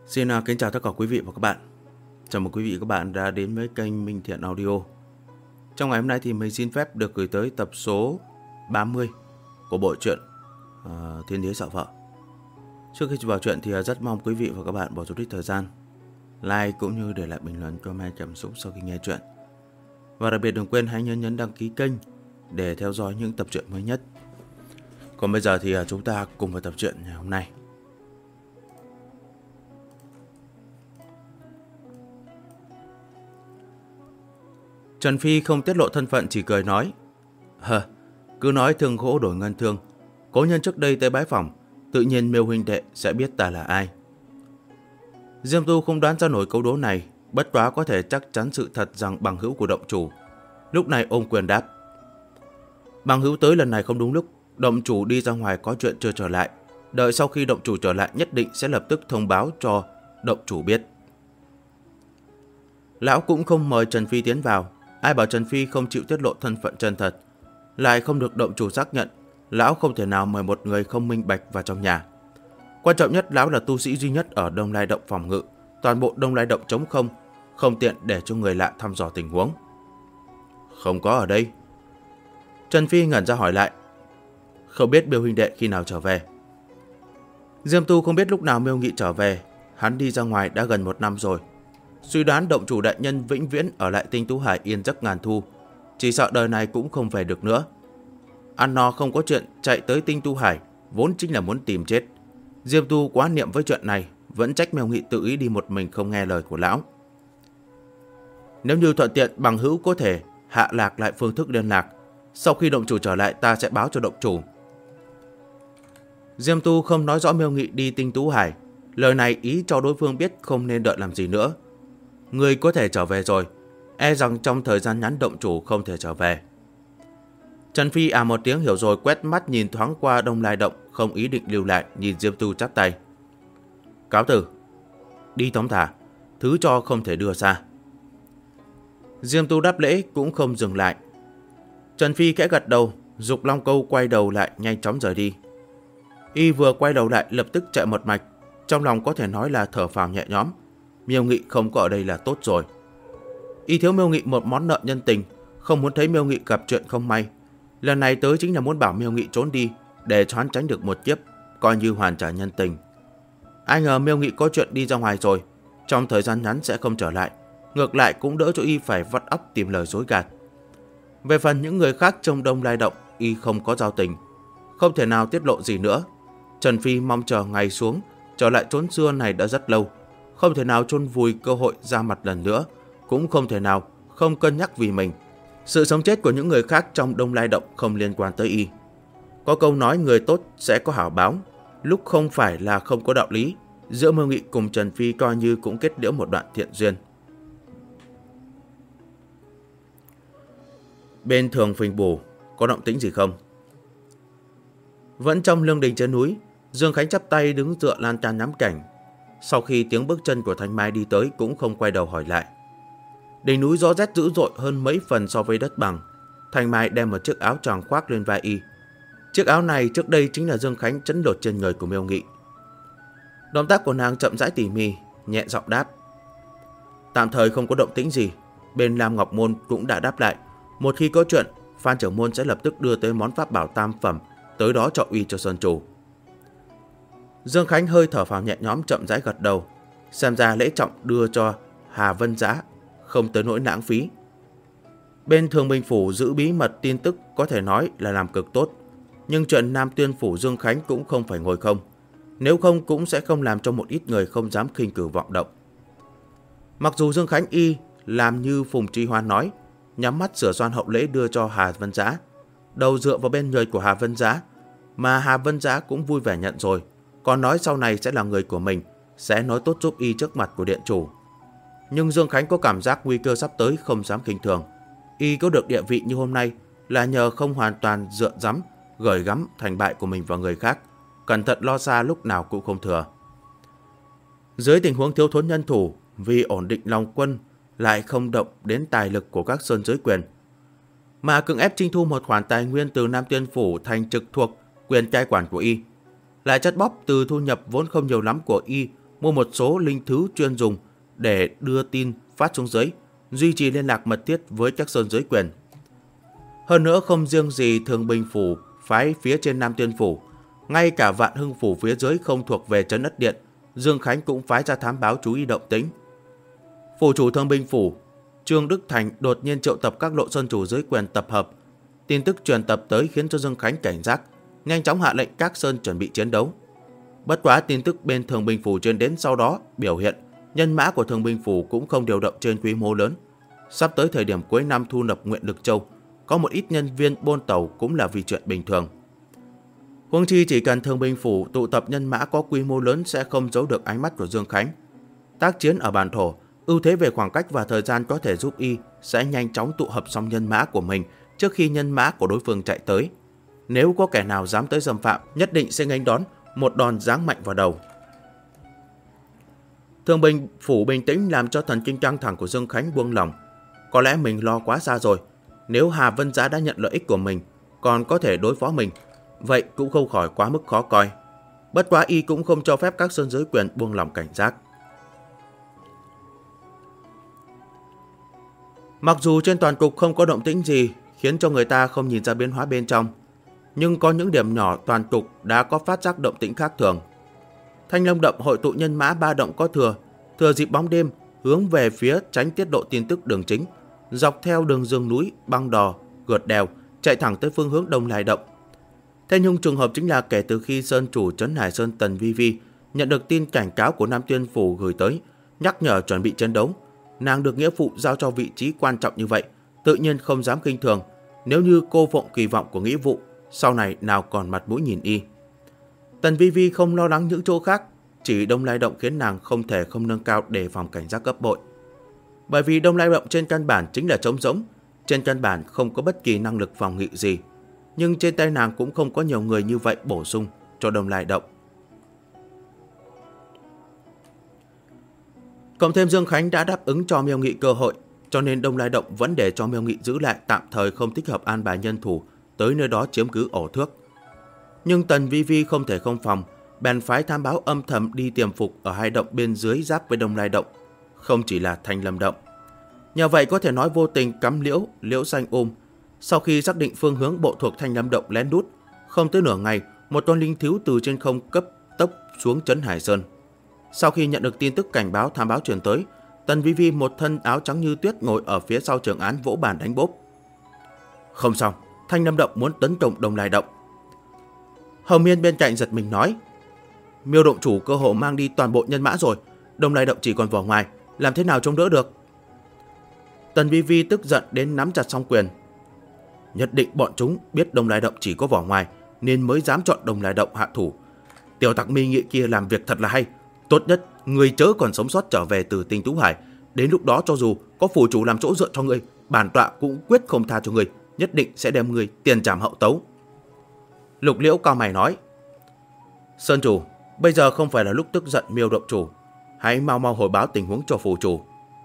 Xin kính chào tất cả quý vị và các bạn. Chào mừng quý vị và các bạn đã đến với kênh Minh Thiện Audio. Trong ngày hôm nay thì mình xin phép được gửi tới tập số 30 của bộ truyện Thiên Đế Sợ Vợ. Trước khi vào truyện thì rất mong quý vị và các bạn bỏ chút ít thời gian like cũng như để lại bình luận, comment cảm xúc sau khi nghe truyện. Và đặc biệt đừng quên hãy nhấn đăng ký kênh để theo dõi những tập truyện mới nhất. Còn bây giờ thì chúng ta cùng vào tập truyện ngày hôm nay. Trần Phi không tiết lộ thân phận, chỉ cười nói: cứ nói thương gỗ đổi ngân thương. Cố nhân trước đây tới bái phỏng, tự nhiên Miêu huynh đệ sẽ biết ta là ai. Diêm Tu không đoán ra nổi câu đố này, bất quá có thể chắc chắn sự thật rằng bằng hữu của động chủ. Lúc này ôm quyền đáp: bằng hữu tới lần này không đúng lúc, động chủ đi ra ngoài có chuyện chưa trở lại. Đợi sau khi động chủ trở lại nhất định sẽ lập tức thông báo cho động chủ biết. Lão cũng không mời Trần Phi tiến vào. Ai bảo Trần Phi không chịu tiết lộ thân phận chân thật, lại không được động chủ xác nhận. Lão không thể nào mời một người không minh bạch vào trong nhà. Quan trọng nhất, lão là tu sĩ duy nhất ở Đông Lai Động phòng ngự. Toàn bộ Đông Lai Động trống không, không tiện để cho người lạ thăm dò tình huống. Không có ở đây. Trần Phi ngẩn ra hỏi lại: không biết Miêu huynh đệ khi nào trở về? Diêm Tu không biết lúc nào Miêu Nghị trở về. Hắn đi ra ngoài đã gần 1 năm rồi. Suy đoán động chủ đại nhân vĩnh viễn ở lại Tinh Tú Hải yên giấc ngàn thu, chỉ sợ đời này cũng không về được nữa. Ăn no không có chuyện chạy tới Tinh Tu Hải, vốn chính là muốn tìm chết. Diêm Tu quá niệm với chuyện này, vẫn trách Miêu Nghị tự ý đi một mình không nghe lời của lão. Nếu như thuận tiện, bằng hữu có thể hạ lạc lại phương thức liên lạc. Sau khi động chủ trở lại ta sẽ báo cho động chủ. Diêm Tu không nói rõ Miêu Nghị đi Tinh Tú Hải, lời này ý cho đối phương biết không nên đợi làm gì nữa. Người có thể trở về rồi, e rằng trong thời gian ngắn động chủ không thể trở về. Trần Phi một tiếng hiểu rồi, quét mắt nhìn thoáng qua Đông Lai Động, không ý định lưu lại, nhìn Diêm Tu chắp tay: cáo từ, đi tống thả, thứ cho không thể đưa ra. Diêm Tu đáp lễ cũng không dừng lại. Trần Phi khẽ gật đầu, giục Long Câu quay đầu lại nhanh chóng rời đi. Y vừa quay đầu lại lập tức chạy một mạch, trong lòng có thể nói là thở phào nhẹ nhõm. Miêu Nghị không có ở đây là tốt rồi. Y thiếu Miêu Nghị một món nợ nhân tình, không muốn thấy Miêu Nghị gặp chuyện không may. Lần này tới chính là muốn bảo Miêu Nghị trốn đi để choán tránh được một kiếp, coi như hoàn trả nhân tình. Ai ngờ Miêu Nghị có chuyện đi ra ngoài rồi, trong thời gian ngắn sẽ không trở lại, ngược lại cũng đỡ cho Y phải vắt óc tìm lời dối gạt. Về phần những người khác trong Đông Lai Động, Y không có giao tình, không thể nào tiết lộ gì nữa. Trần Phi mong chờ ngày xuống trở lại chốn xưa này đã rất lâu, không thể nào chôn vùi cơ hội ra mặt lần nữa, cũng không thể nào không cân nhắc vì mình. Sự sống chết của những người khác trong Đông Lai Động không liên quan tới Y. Có câu nói người tốt sẽ có hảo báo, lúc không phải là không có đạo lý. Giữa Miêu Nghị cùng Trần Phi coi như cũng kết liễu một đoạn thiện duyên. Bên Thường Phình Bù có động tĩnh gì không? Vẫn trong lương đình trên núi, Dương Khánh chắp tay đứng dựa lan can ngắm cảnh. Sau khi tiếng bước chân của Thanh Mai đi tới cũng không quay đầu hỏi lại. Đỉnh núi gió rét dữ dội hơn mấy phần so với đất bằng. Thanh Mai đem một chiếc áo choàng khoác lên vai Y. Chiếc áo này trước đây chính là Dương Khánh chấn lột trên người của Miêu Nghị. Động tác của nàng chậm rãi tỉ mỉ, nhẹ giọng đáp: tạm thời không có động tĩnh gì. Bên Lam Ngọc Môn cũng đã đáp lại, một khi có chuyện, Phan trưởng môn sẽ lập tức đưa tới món pháp bảo tam phẩm tới đó trọng uy cho Sơn Chủ. Dương Khánh hơi thở phào nhẹ nhõm, chậm rãi gật đầu. Xem ra lễ trọng đưa cho Hà Vân Giá không tới nỗi lãng phí. Bên Thường Bình Phủ giữ bí mật tin tức có thể nói là làm cực tốt, nhưng chuyện Nam Tuyên Phủ Dương Khánh cũng không phải ngồi không. Nếu không cũng sẽ không làm cho một ít người không dám khinh cử vọng động. Mặc dù Dương Khánh Y làm như Phùng Tri Hoan nói, nhắm mắt sửa soạn hậu lễ đưa cho Hà Vân Giá, đầu dựa vào bên người của Hà Vân Giá, mà Hà Vân Giá cũng vui vẻ nhận rồi, còn nói sau này sẽ là người của mình, sẽ nói tốt giúp Y trước mặt của điện chủ. Nhưng Dương Khánh có cảm giác nguy cơ sắp tới, không dám khinh thường. Y có được địa vị như hôm nay là nhờ không hoàn toàn dựa dẫm gửi gắm thành bại của mình vào người khác, cẩn thận lo xa lúc nào cũng không thừa. Dưới tình huống thiếu thốn nhân thủ, vì ổn định lòng quân lại không động đến tài lực của các sơn giới quyền, mà cưỡng ép tranh thu một khoản tài nguyên từ Nam Tuyên Phủ thành trực thuộc quyền cai quản của Y, lại chắt bóp từ thu nhập vốn không nhiều lắm của Y mua một số linh thứ chuyên dùng để đưa tin phát xuống dưới, duy trì liên lạc mật thiết với các sơn dưới quyền. Hơn nữa không riêng gì Thường Bình Phủ phái phía trên Nam Tuyên Phủ, ngay cả Vạn Hưng Phủ phía dưới không thuộc về trấn Ất Điện, Dương Khánh cũng phái ra thám báo chú ý động tĩnh. Phủ chủ Thường Bình Phủ Trương Đức Thành đột nhiên triệu tập các lộ sơn chủ dưới quyền tập hợp. Tin tức truyền tập tới khiến cho Dương Khánh cảnh giác, nhanh chóng hạ lệnh các sơn chuẩn bị chiến đấu. Bất quá tin tức bên Thường Bình Phủ truyền đến sau đó biểu hiện nhân mã của Thường Bình Phủ cũng không điều động trên quy mô lớn. Sắp tới thời điểm cuối năm thu nập Nguyện Lực Châu, có một ít nhân viên bôn tàu cũng là vì chuyện bình thường. Huống chi chỉ cần Thường Bình Phủ tụ tập nhân mã có quy mô lớn sẽ không giấu được ánh mắt của Dương Khánh. Tác chiến ở bản thổ, ưu thế về khoảng cách và thời gian có thể giúp y sẽ nhanh chóng tụ hợp xong nhân mã của mình trước khi nhân mã của đối phương chạy tới. Nếu có kẻ nào dám tới xâm phạm, nhất định sẽ nghênh đón một đòn giáng mạnh vào đầu. Thường Bình Phủ bình tĩnh làm cho thần kinh căng thẳng của Dương Khánh buông lỏng. Có lẽ mình lo quá xa rồi. Nếu Hà Vân Giá đã nhận lợi ích của mình, còn có thể đối phó mình, vậy cũng không khỏi quá mức khó coi. Bất quá y cũng không cho phép các sơn giới quyền buông lỏng cảnh giác. Mặc dù trên toàn cục không có động tĩnh gì khiến cho người ta không nhìn ra biến hóa bên trong, nhưng có những điểm nhỏ toàn cục đã có phát giác động tĩnh khác thường. Thanh Long Động hội tụ nhân mã 3 động có thừa dịp bóng đêm hướng về phía tránh tiết lộ tin tức đường chính, dọc theo đường rừng núi, băng đò, gượt đèo, chạy thẳng tới phương hướng Đông Lai Động. Thế nhưng trùng hợp chính là kể từ khi sơn chủ trấn Hải Sơn Tần Vi Vi nhận được tin cảnh cáo của Nam Tuyên Phủ gửi tới, nhắc nhở chuẩn bị chiến đấu, nàng được nghĩa phụ giao cho vị trí quan trọng như vậy, tự nhiên không dám khinh thường. Nếu như cô phụng kỳ vọng của nghĩa vụ, sau này nào còn mặt mũi nhìn y. Tần Vi Vi không lo lắng những chỗ khác, chỉ Đông Lai Động khiến nàng không thể không nâng cao đề phòng cảnh giác gấp bội. Bởi vì Đông Lai Động trên căn bản chính là trống rỗng, trên căn bản không có bất kỳ năng lực phòng ngự gì, nhưng trên tay nàng cũng không có nhiều người như vậy bổ sung cho Đông Lai Động. Cộng thêm Dương Khánh đã đáp ứng cho Miêu Nghị cơ hội, cho nên Đông Lai Động vẫn để cho Miêu Nghị giữ lại, tạm thời không thích hợp an bài nhân thủ tới nơi đó chiếm cứ ổ thước. Nhưng Tần Vi Vi không thể không phòng, bèn phái thám báo âm thầm đi tiềm phục ở hai động bên dưới giáp với Đông Lai Động, không chỉ là Thanh Lâm Động. Nhờ vậy có thể nói vô tình cắm liễu xanh Sau khi xác định phương hướng bộ thuộc Thanh Lâm Động lén lút, không tới nửa ngày, một con linh thiếu từ trên không cấp tốc xuống trấn Hải Sơn. Sau khi nhận được tin tức cảnh báo thám báo truyền tới, Tần Vi Vi một thân áo trắng như tuyết ngồi ở phía sau trường án vỗ bàn đánh bốp. Không xong, Thanh Lâm Động muốn tấn công Đông Lai Động. Hồng Miên bên cạnh giật mình nói, Miêu động chủ cơ hồ mang đi toàn bộ nhân mã rồi, Đông Lai Động chỉ còn vỏ ngoài, làm thế nào chống đỡ được? Tần Vi Vi tức giận đến nắm chặt song quyền. Nhất định bọn chúng biết Đông Lai Động chỉ có vỏ ngoài nên mới dám chọn Đông Lai Động hạ thủ. Tiểu tặc Mi Nghị kia làm việc thật là hay. Tốt nhất người chớ còn sống sót trở về từ Tinh Tú Hải. Đến lúc đó cho dù có phủ chủ làm chỗ dựa cho ngươi, bản tọa cũng quyết không tha cho ngươi, nhất định sẽ đem ngươi tiền trảm hậu tấu. Lục Liễu cao mày nói, Sơn chủ, bây giờ không phải là lúc tức giận Miêu động chủ, hãy mau mau hồi báo tình huống cho phủ chủ.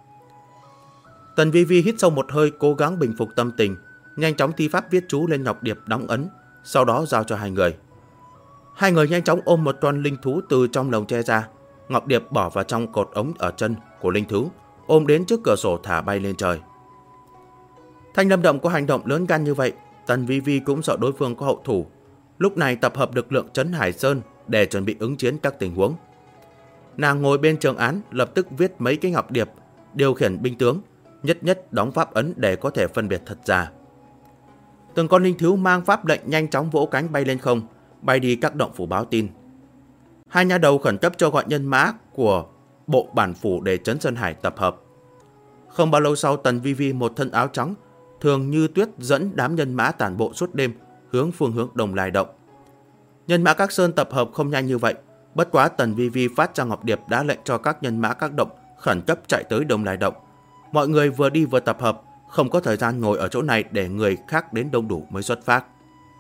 Tần Vi Vi hít sâu một hơi, cố gắng bình phục tâm tình, nhanh chóng thi pháp viết chú lên ngọc điệp đóng ấn, sau đó giao cho hai người. Hai người nhanh chóng ôm một con linh thú từ trong lồng tre ra, ngọc điệp bỏ vào trong cột ống ở chân của linh thú, ôm đến trước cửa sổ thả bay lên trời. Thanh Lâm Động có hành động lớn gan như vậy, Tần Vi Vi cũng sợ đối phương có hậu thủ, lúc này tập hợp lực lượng trấn Hải Sơn để chuẩn bị ứng chiến các tình huống. Nàng ngồi bên trường án, lập tức viết mấy cái ngọc điệp, điều khiển binh tướng, nhất nhất đóng pháp ấn để có thể phân biệt thật giả. Từng con linh thú mang pháp lệnh nhanh chóng vỗ cánh bay lên không, bay đi các động phủ báo tin. Hai nha đầu khẩn cấp cho gọi nhân mã của bộ bản phủ để trấn Sơn Hải tập hợp. Không bao lâu sau, Tần Vi Vi một thân áo trắng, thường như tuyết dẫn đám nhân mã tản bộ suốt đêm hướng phương hướng Đông Lai Động. Nhân mã các sơn tập hợp không nhanh như vậy, bất quá Tần Vi Vi phát ra ngọc điệp đã lệnh cho các nhân mã các động khẩn cấp chạy tới Đông Lai Động. Mọi người vừa đi vừa tập hợp, không có thời gian ngồi ở chỗ này để người khác đến đông đủ mới xuất phát.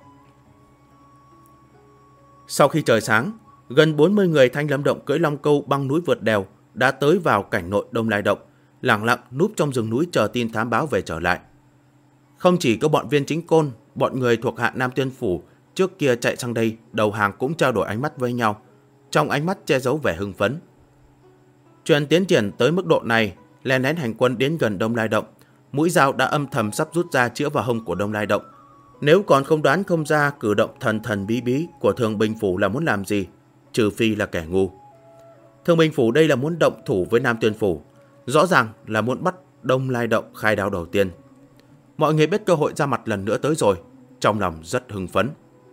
Sau khi trời sáng, gần 40 người Thanh Lâm Động cưỡi long câu băng núi vượt đèo đã tới vào cảnh nội Đông Lai Động, lẳng lặng núp trong rừng núi chờ tin thám báo về trở lại. Không chỉ có bọn viên chính côn, bọn người thuộc hạ Nam Tuyên Phủ trước kia chạy sang đây, đầu hàng cũng trao đổi ánh mắt với nhau, trong ánh mắt che giấu vẻ hưng phấn. Chuyện tiến triển tới mức độ này, len lén hành quân đến gần Đông Lai Động, mũi dao đã âm thầm sắp rút ra chĩa vào hông của Đông Lai Động. Nếu còn không đoán không ra cử động thần thần bí bí của Thường Bình Phủ là muốn làm gì, trừ phi là kẻ ngu. Thường Bình Phủ đây là muốn động thủ với Nam Tuyên Phủ, rõ ràng là muốn bắt Đông Lai Động khai đao đầu tiên. Mọi người biết cơ hội ra mặt lần nữa tới rồi, trong lòng rất hưng phấn.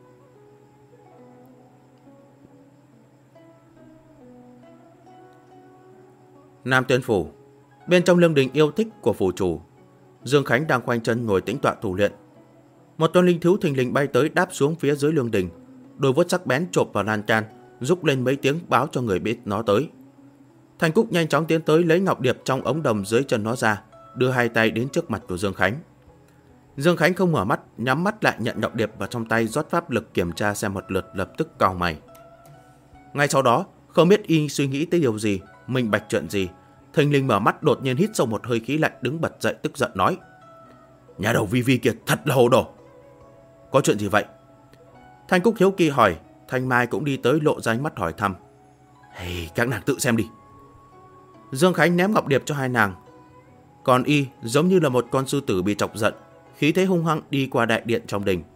Nam Tuyên Phủ, bên trong lương đình yêu thích của phủ chủ, Dương Khánh đang khoanh chân ngồi tĩnh tọa tu luyện. Một con linh thú thình lình bay tới đáp xuống phía dưới lương đình, đôi vuốt sắc bén chộp vào lan can, rúc lên mấy tiếng báo cho người biết nó tới. Thành Cúc nhanh chóng tiến tới lấy ngọc điệp trong ống đồng dưới chân nó ra, đưa hai tay đến trước mặt của Dương Khánh. Dương Khánh không mở mắt, nhắm mắt lại nhận ngọc điệp vào trong tay, rót pháp lực kiểm tra xem một lượt, lập tức cau mày. Ngay sau đó, không biết y suy nghĩ tới điều gì, minh bạch chuyện gì, thình lình mở mắt, đột nhiên hít sâu một hơi khí lạnh, đứng bật dậy tức giận nói: "Nhà đầu Vi Vi kia thật là hồ đồ." "Có chuyện gì vậy?" Thành Cúc hiếu kỳ hỏi. Thanh Mai cũng đi tới lộ ra ánh mắt hỏi thăm. "Hey, các nàng tự xem đi." Dương Khánh ném ngọc điệp cho hai nàng. Còn y giống như là một con sư tử bị chọc giận, khí thế hung hăng đi qua đại điện trong đình.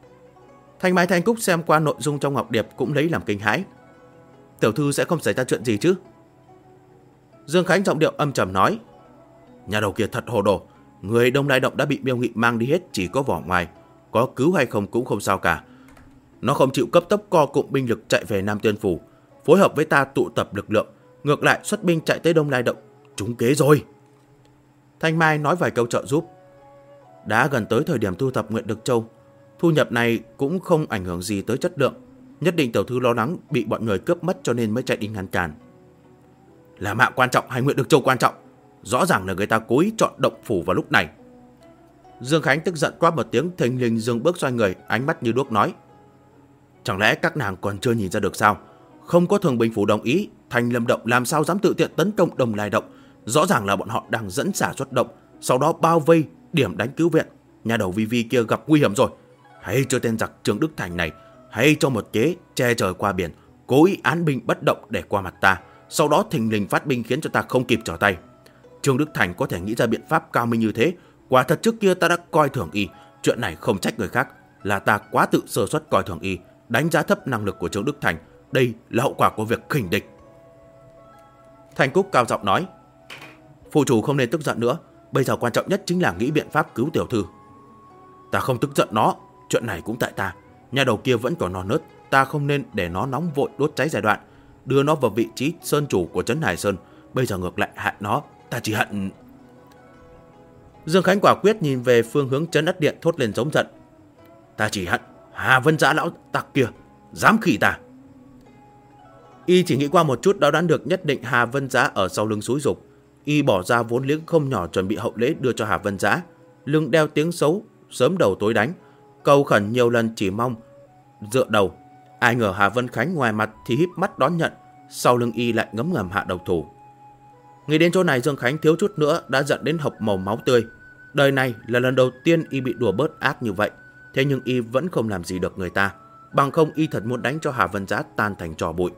Thanh Mai Thanh Cúc xem qua nội dung trong ngọc điệp cũng lấy làm kinh hãi. "Tiểu thư sẽ không xảy ra chuyện gì chứ?" Dương Khánh giọng điệu âm trầm nói: "Nhà đầu kia thật hồ đồ, người Đông Lai Động đã bị Miêu Nghị mang đi hết, chỉ có vỏ ngoài, có cứu hay không cũng không sao cả. Nó không chịu cấp tốc co cụm binh lực chạy về Nam Tuyên Phủ, phối hợp với ta tụ tập lực lượng, ngược lại xuất binh chạy tới Đông Lai Động, trúng kế rồi." Thanh Mai nói vài câu trợ giúp. Đã gần tới thời điểm thu thập Nguyệt Đực Châu, thu nhập này cũng không ảnh hưởng gì tới chất lượng, nhất định tiểu thư lo lắng bị bọn người cướp mất cho nên mới chạy đi ngăn cản. Là mạng quan trọng hay Nguyệt Đực Châu quan trọng? Rõ ràng là người ta cố ý chọn động phủ vào lúc này. Dương Khánh tức giận quát một tiếng, thình lình dừng bước xoay người, ánh mắt như đuốc nói: "Chẳng lẽ các nàng còn chưa nhìn ra được sao? Không có Thường Bình Phủ đồng ý, Thành Lâm Động làm sao dám tự tiện tấn công Đông Lai Động? Rõ ràng là bọn họ đang dẫn xả xuất động, sau đó bao vây điểm đánh cứu viện. Nhà đầu Vi Vi kia gặp nguy hiểm rồi. Hãy cho tên giặc Trương Đức Thành này, hãy cho một kế che trời qua biển, cố ý án binh bất động để qua mặt ta, sau đó thình lình phát binh khiến cho ta không kịp trở tay. Trương Đức Thành có thể nghĩ ra biện pháp cao minh như thế, quả thật trước kia ta đã coi thường y. Chuyện này không trách người khác, là ta quá tự sơ suất coi thường y, đánh giá thấp năng lực của Trương Đức Thành. Đây là hậu quả của việc khinh địch." Thành Cúc cao giọng nói: "Phụ chủ không nên tức giận nữa, bây giờ quan trọng nhất chính là nghĩ biện pháp cứu tiểu thư." "Ta không tức giận nó, chuyện này cũng tại ta. Nhà đầu kia vẫn còn non nớt, ta không nên để nó nóng vội đốt cháy giai đoạn, đưa nó vào vị trí sơn chủ của trấn Hải Sơn. Bây giờ ngược lại hại nó, ta chỉ hận..." Dương Khánh quả quyết nhìn về phương hướng trấn Ất Điện, thốt lên giống giận: "Ta chỉ hận Hà Vân Dã lão tặc kia dám khỉ ta." Y chỉ nghĩ qua một chút đã đoán được nhất định Hà Vân Dã ở sau lưng xúi giục. Y bỏ ra vốn liếng không nhỏ chuẩn bị hậu lễ đưa cho Hà Vân Dã, lưng đeo tiếng xấu, sớm đầu tối đánh, cầu khẩn nhiều lần chỉ mong dựa đầu. Ai ngờ Hà Vân Khánh ngoài mặt thì híp mắt đón nhận, sau lưng y lại ngấm ngầm hạ độc thủ. Nghĩ đến chỗ này, Dương Khánh thiếu chút nữa đã giận đến hộc màu máu tươi. Đời này là lần đầu tiên y bị đùa bớt ác như vậy, thế nhưng y vẫn không làm gì được người ta, bằng không y thật muốn đánh cho Hà Vân Dã tan thành tro bụi.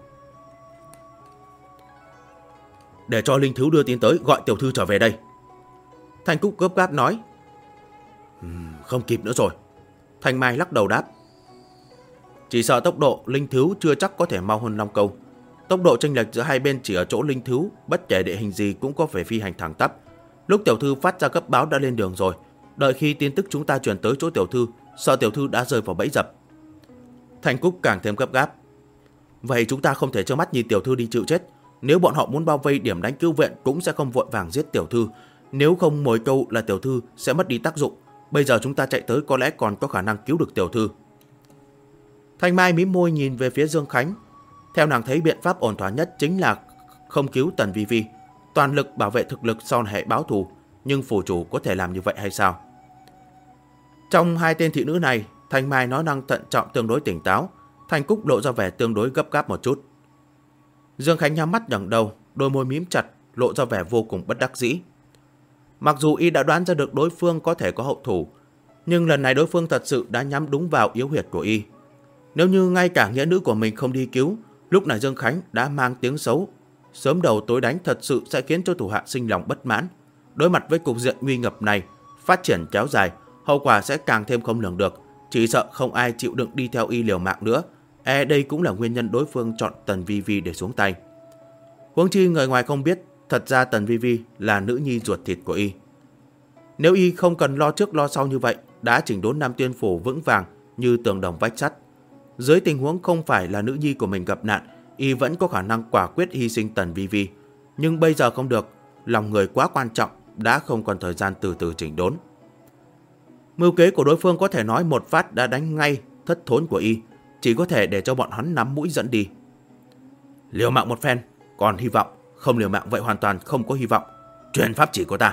"Để cho linh thú đưa tin tới, gọi tiểu thư trở về đây." Thành Cúc gấp gáp nói. Không kịp nữa rồi." Thanh Mai lắc đầu đáp: "Chỉ sợ tốc độ linh thú chưa chắc có thể mau hơn Long Câu. Tốc độ chênh lệch giữa hai bên chỉ ở chỗ linh thú, bất kể địa hình gì cũng có thể phi hành thẳng tắp. Lúc tiểu thư phát ra cấp báo đã lên đường rồi, đợi khi tin tức chúng ta truyền tới chỗ tiểu thư, sợ tiểu thư đã rơi vào bẫy dập." Thành Cúc càng thêm gấp gáp: "Vậy chúng ta không thể trơ mắt nhìn tiểu thư đi chịu chết. Nếu bọn họ muốn bao vây điểm đánh cứu viện cũng sẽ không vội vàng giết tiểu thư. Nếu không mồi câu là tiểu thư sẽ mất đi tác dụng. Bây giờ chúng ta chạy tới có lẽ còn có khả năng cứu được tiểu thư." Thanh Mai mím môi nhìn về phía Dương Khánh. Theo nàng thấy biện pháp ổn thỏa nhất chính là không cứu Tần Vi Vi, toàn lực bảo vệ thực lực sau này báo thù. Nhưng phủ chủ có thể làm như vậy hay sao? Trong hai tên thị nữ này, Thanh Mai nói năng thận trọng tương đối tỉnh táo, Thành Cúc lộ ra vẻ tương đối gấp gáp một chút. Dương Khánh nhắm mắt ngẩng đầu, đôi môi mím chặt, lộ ra vẻ vô cùng bất đắc dĩ. Mặc dù y đã đoán ra được đối phương có thể có hậu thủ, nhưng lần này đối phương thật sự đã nhắm đúng vào yếu huyệt của y. Nếu như ngay cả nghĩa nữ của mình không đi cứu, lúc này Dương Khánh đã mang tiếng xấu Sớm đầu tối đánh thật sự sẽ khiến cho thủ hạ sinh lòng bất mãn. Đối mặt với cục diện nguy ngập này, phát triển kéo dài, hậu quả sẽ càng thêm không lường được. Chỉ sợ không ai chịu đựng đi theo y liều mạng nữa. Đây cũng là nguyên nhân đối phương chọn Tần Vi Vi để xuống tay. Huống chi người ngoài không biết, thật ra Tần Vi Vi là nữ nhi ruột thịt của y. Nếu y không cần lo trước lo sau như vậy, đã chỉnh đốn Nam Tiên Phủ vững vàng như tường đồng vách sắt. Dưới tình huống không phải là nữ nhi của mình gặp nạn, y vẫn có khả năng quả quyết hy sinh Tần Vi Vi. Nhưng bây giờ không được, lòng người quá quan trọng, đã không còn thời gian từ từ chỉnh đốn. Mưu kế của đối phương có thể nói một phát đã đánh ngay thất thốn của y, chỉ có thể để cho bọn hắn nắm mũi dẫn đi. Liều mạng một phen, còn hy vọng, không liều mạng vậy hoàn toàn không có hy vọng. Truyền pháp chỉ của ta.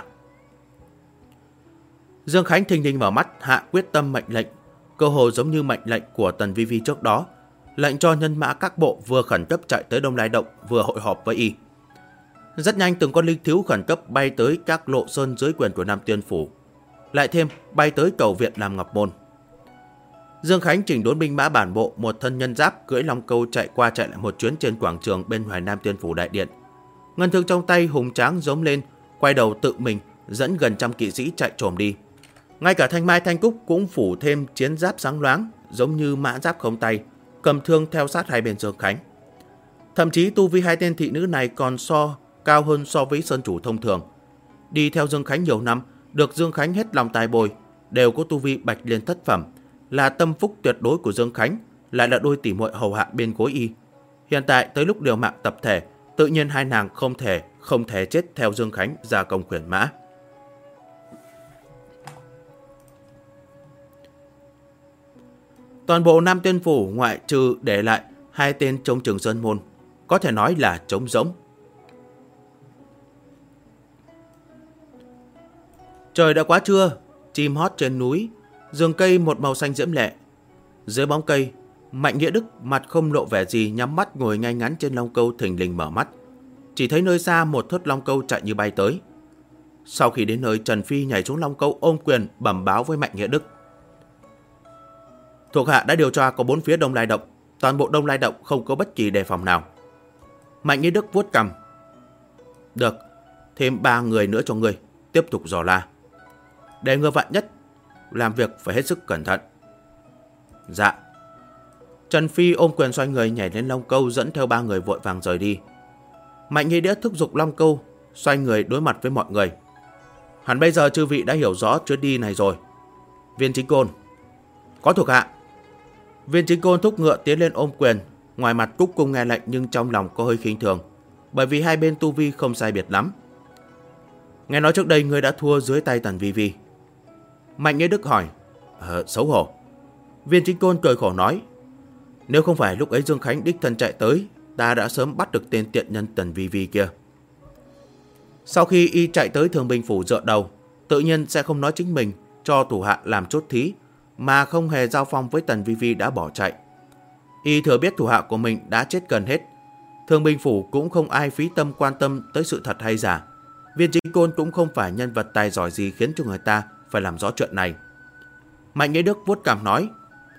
Dương Khánh thình lình mở mắt, hạ quyết tâm mệnh lệnh, cơ hồ giống như mệnh lệnh của Tần Vi Vi trước đó, lệnh cho nhân mã các bộ vừa khẩn cấp chạy tới Đông Lai Động vừa hội họp với y. Rất nhanh từng con linh thiếu khẩn cấp bay tới các lộ sơn dưới quyền của Nam Tiên Phủ, lại thêm bay tới cầu viện làm Ngọc Môn. Dương Khánh chỉnh đốn binh mã bản bộ, một thân nhân giáp cưỡi long câu chạy qua chạy lại một chuyến trên quảng trường bên ngoài Nam Tiên Phủ đại điện. Ngân thương trong tay hùng tráng giống lên, quay đầu tự mình dẫn gần trăm kỵ sĩ chạy trồm đi. Ngay cả Thanh Mai Thanh Cúc cũng phủ thêm chiến giáp sáng loáng, giống như mã giáp không tay, cầm thương theo sát hai bên Dương Khánh. Thậm chí tu vi hai tên thị nữ này còn cao hơn so với sơn chủ thông thường. Đi theo Dương Khánh nhiều năm, được Dương Khánh hết lòng tài bồi, đều có tu vi bạch liên thất phẩm, là tâm phúc tuyệt đối của Dương Khánh, lại là đôi tỉ muội hầu hạ bên gối y. Hiện tại tới lúc liều mạng tập thể, tự nhiên hai nàng không thể chết theo Dương Khánh ra công quyền mã. Toàn bộ Nam Tiên Phủ ngoại trừ để lại hai tên trông Trường Sơn Môn, có thể nói là trống rỗng. Trời đã quá trưa, chim hót trên núi, rừng cây một màu xanh diễm lệ. Dưới bóng cây, Mạnh Nghĩa Đức mặt không lộ vẻ gì, nhắm mắt ngồi ngay ngắn trên long câu thình lình mở mắt. Chỉ thấy nơi xa một thớt long câu chạy như bay tới. Sau khi đến nơi, Trần Phi nhảy xuống long câu ôm quyền bẩm báo với Mạnh Nghĩa Đức. Thuộc hạ đã điều tra có 4 phía Đông Lai Động, toàn bộ Đông Lai Động không có bất kỳ đề phòng nào. Mạnh Nghĩa Đức vuốt cằm. Được, thêm 3 người nữa cho ngươi, tiếp tục dò la. Để ngừa vạn nhất, làm việc phải hết sức cẩn thận. Dạ. Trần Phi ôm quyền xoay người nhảy lên long câu, dẫn theo 3 người vội vàng rời đi. Mạnh Nghĩa Đức thúc giục long câu, xoay người đối mặt với mọi người. Hẳn bây giờ chư vị đã hiểu rõ chuyến đi này rồi. Viên Chính Côn. Có thuộc hạ. Viên Chính Côn thúc ngựa tiến lên ôm quyền, ngoài mặt cúc cung nghe lệnh nhưng trong lòng có hơi khinh thường, bởi vì hai bên tu vi không sai biệt lắm. Nghe nói trước đây ngươi đã thua dưới tay Tần Vi Vi. Mạnh Nghĩa Đức hỏi. Xấu hổ. Viên Chính Côn cười khổ nói. Nếu không phải lúc ấy Dương Khánh đích thân chạy tới, ta đã sớm bắt được tên tiện nhân Tần Vi Vi kia. Sau khi y chạy tới Thường Bình Phủ dựa đầu, tự nhiên sẽ không nói chính mình cho thủ hạ làm chốt thí, mà không hề giao phong với Tần Vi Vi đã bỏ chạy. Y thừa biết thủ hạ của mình đã chết gần hết. Thường Bình Phủ cũng không ai phí tâm quan tâm tới sự thật hay giả. Viên Chính Côn cũng không phải nhân vật tài giỏi gì khiến cho người ta phải làm rõ chuyện này. Mạnh Nghĩa Đức vuốt cằm nói.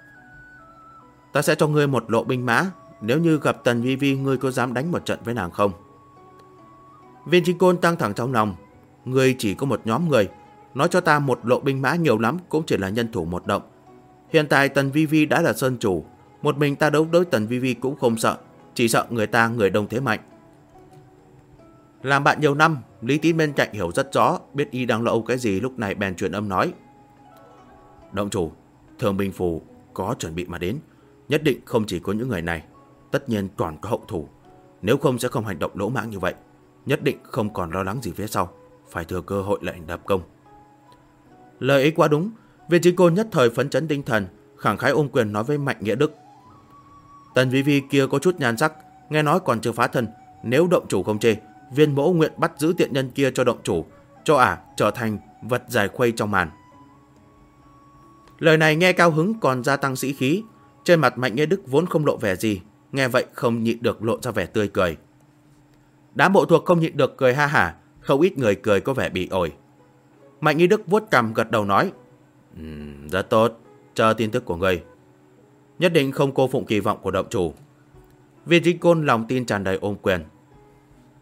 Ta sẽ cho ngươi một lộ binh mã, nếu như gặp Tần Vi Vi ngươi có dám đánh một trận với nàng không? Viên Chính Côn tăng thẳng trong lòng. Ngươi chỉ có một nhóm người, nói cho ta một lộ binh mã nhiều lắm cũng chỉ là nhân thủ một động. Hiện tại Tần Vi Vi đã là sơn chủ, một mình ta đấu đối Tần Vi Vi cũng không sợ, chỉ sợ người ta người đông thế mạnh. Làm bạn nhiều năm, Lý Tín bên cạnh hiểu rất rõ, biết y đang lo âu cái gì, lúc này bèn truyền âm nói. Động chủ, Thường Bình Phủ có chuẩn bị mà đến, nhất định không chỉ có những người này, tất nhiên còn có hậu thủ. Nếu không sẽ không hành động lỗ mãng như vậy, nhất định không còn lo lắng gì phía sau, phải thừa cơ hội lệnh đập công. Lời ấy quá đúng, Viên Chính Côn nhất thời phấn chấn tinh thần, khẳng khái ôm quyền nói với Mạnh Nghĩa Đức. Tần Vi Vi kia có chút nhan sắc, nghe nói còn chưa phá thân, nếu động chủ không chê, Viên mỗ nguyện bắt giữ tiện nhân kia cho động chủ, cho trở thành vật giải khuây trong màn. Lời này nghe cao hứng còn gia tăng sĩ khí. Trên mặt Mạnh Nghĩa Đức vốn không lộ vẻ gì, nghe vậy không nhịn được lộ ra vẻ tươi cười. Đám bộ thuộc không nhịn được cười ha hả, không ít người cười có vẻ bị ổi. Mạnh Nghĩa Đức vuốt cằm gật đầu nói. Rất tốt, chờ tin tức của người. Nhất định không cô phụng kỳ vọng của động chủ. Viên Chính Côn lòng tin tràn đầy ôm quyền.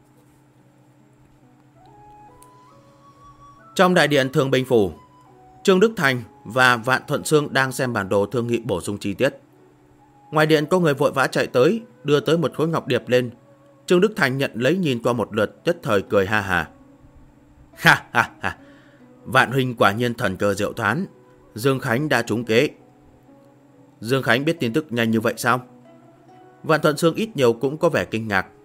Trong đại điện Thường Bình Phủ, Trương Đức Thành và Vạn Thuận Xương đang xem bản đồ thương nghị bổ sung chi tiết. Ngoài điện có người vội vã chạy tới, đưa tới một khối ngọc điệp lên. Trương Đức Thành nhận lấy nhìn qua một lượt, nhất thời cười ha hà. Ha ha ha, Vạn huynh quả nhiên thần cơ diệu thoán, Dương Khánh đã trúng kế. Dương Khánh biết tin tức nhanh như vậy sao? Vạn Thuận Xương ít nhiều cũng có vẻ kinh ngạc.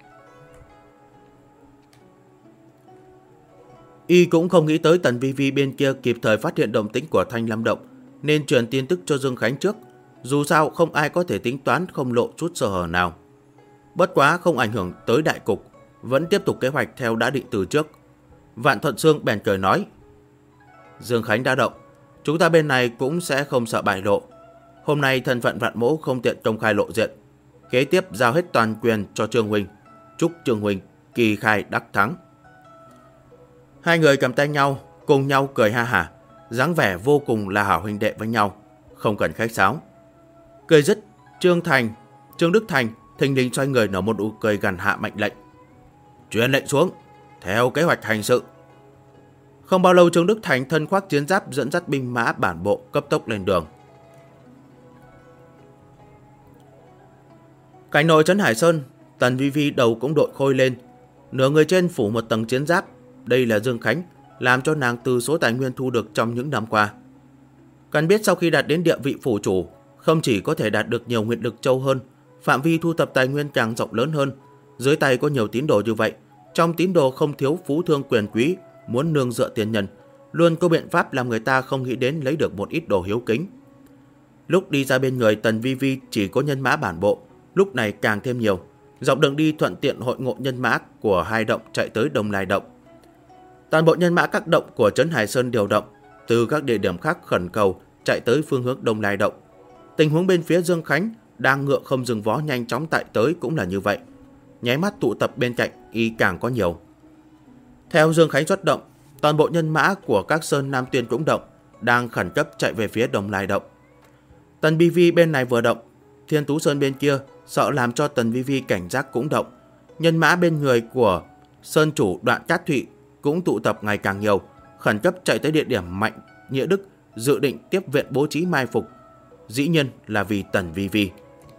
Y cũng không nghĩ tới Tần Vi Vi bên kia kịp thời phát hiện động tĩnh của Thanh Lam Động, nên truyền tin tức cho Dương Khánh trước. Dù sao không ai có thể tính toán không lộ chút sơ hở nào. Bất quá không ảnh hưởng tới đại cục, vẫn tiếp tục kế hoạch theo đã định từ trước. Vạn Thuận Xương bèn cười nói: Dương Khánh đã động, chúng ta bên này cũng sẽ không sợ bại lộ. Hôm nay thân phận Vạn Mỗ không tiện công khai lộ diện, kế tiếp giao hết toàn quyền cho Trương huynh. Chúc Trương huynh kỳ khai đắc thắng. Hai người cầm tay nhau, cùng nhau cười ha hả, dáng vẻ vô cùng là hảo huynh đệ với nhau, không cần khách sáo. Cười dứt, Trương Đức Thành thình lình xoay người nở một nụ cười gằn hạ mệnh lệnh: truyền lệnh xuống, theo kế hoạch hành sự. Không bao lâu, Trương Đức Thành thân khoác chiến giáp dẫn dắt binh mã bản bộ cấp tốc lên đường. Cảnh nội trấn Hải Sơn, Tần Vi Vi đầu cũng đội khôi lên, nửa người trên phủ một tầng chiến giáp. Đây là Dương Khánh làm cho nàng từ số tài nguyên thu được trong những năm qua. Cần biết sau khi đạt đến địa vị phủ chủ, không chỉ có thể đạt được nhiều nguyện lực châu hơn, phạm vi thu thập tài nguyên càng rộng lớn hơn. Dưới tay có nhiều tín đồ như vậy, trong tín đồ không thiếu phú thương quyền quý, muốn nương dựa tiền nhân, luôn có biện pháp làm người ta không nghĩ đến lấy được một ít đồ hiếu kính. Lúc đi ra bên người Tần Vi Vi chỉ có nhân mã bản bộ, lúc này càng thêm nhiều. Dọc đường đi thuận tiện hội ngộ nhân mã của hai động chạy tới Đông Lai Động. Toàn bộ nhân mã các động của trấn Hải Sơn điều động, từ các địa điểm khác khẩn cầu chạy tới phương hướng Đông Lai Động. Tình huống bên phía Dương Khánh đang ngựa không dừng vó nhanh chóng tại tới cũng là như vậy. Nháy mắt tụ tập bên cạnh y càng có nhiều. Theo Dương Khánh xuất động, toàn bộ nhân mã của các sơn Nam Tuyên cũng động, đang khẩn cấp chạy về phía Đông Lai Động. Tần Vi Vi bên này vừa động, Thiên Tú Sơn bên kia sợ làm cho Tần Vi Vi cảnh giác cũng động. Nhân mã bên người của sơn chủ Đoạn Cát Thụy cũng tụ tập ngày càng nhiều, khẩn cấp chạy tới địa điểm Mạnh Nghĩa Đức, dự định tiếp viện bố trí mai phục. Dĩ nhiên là vì Tần Vi Vi.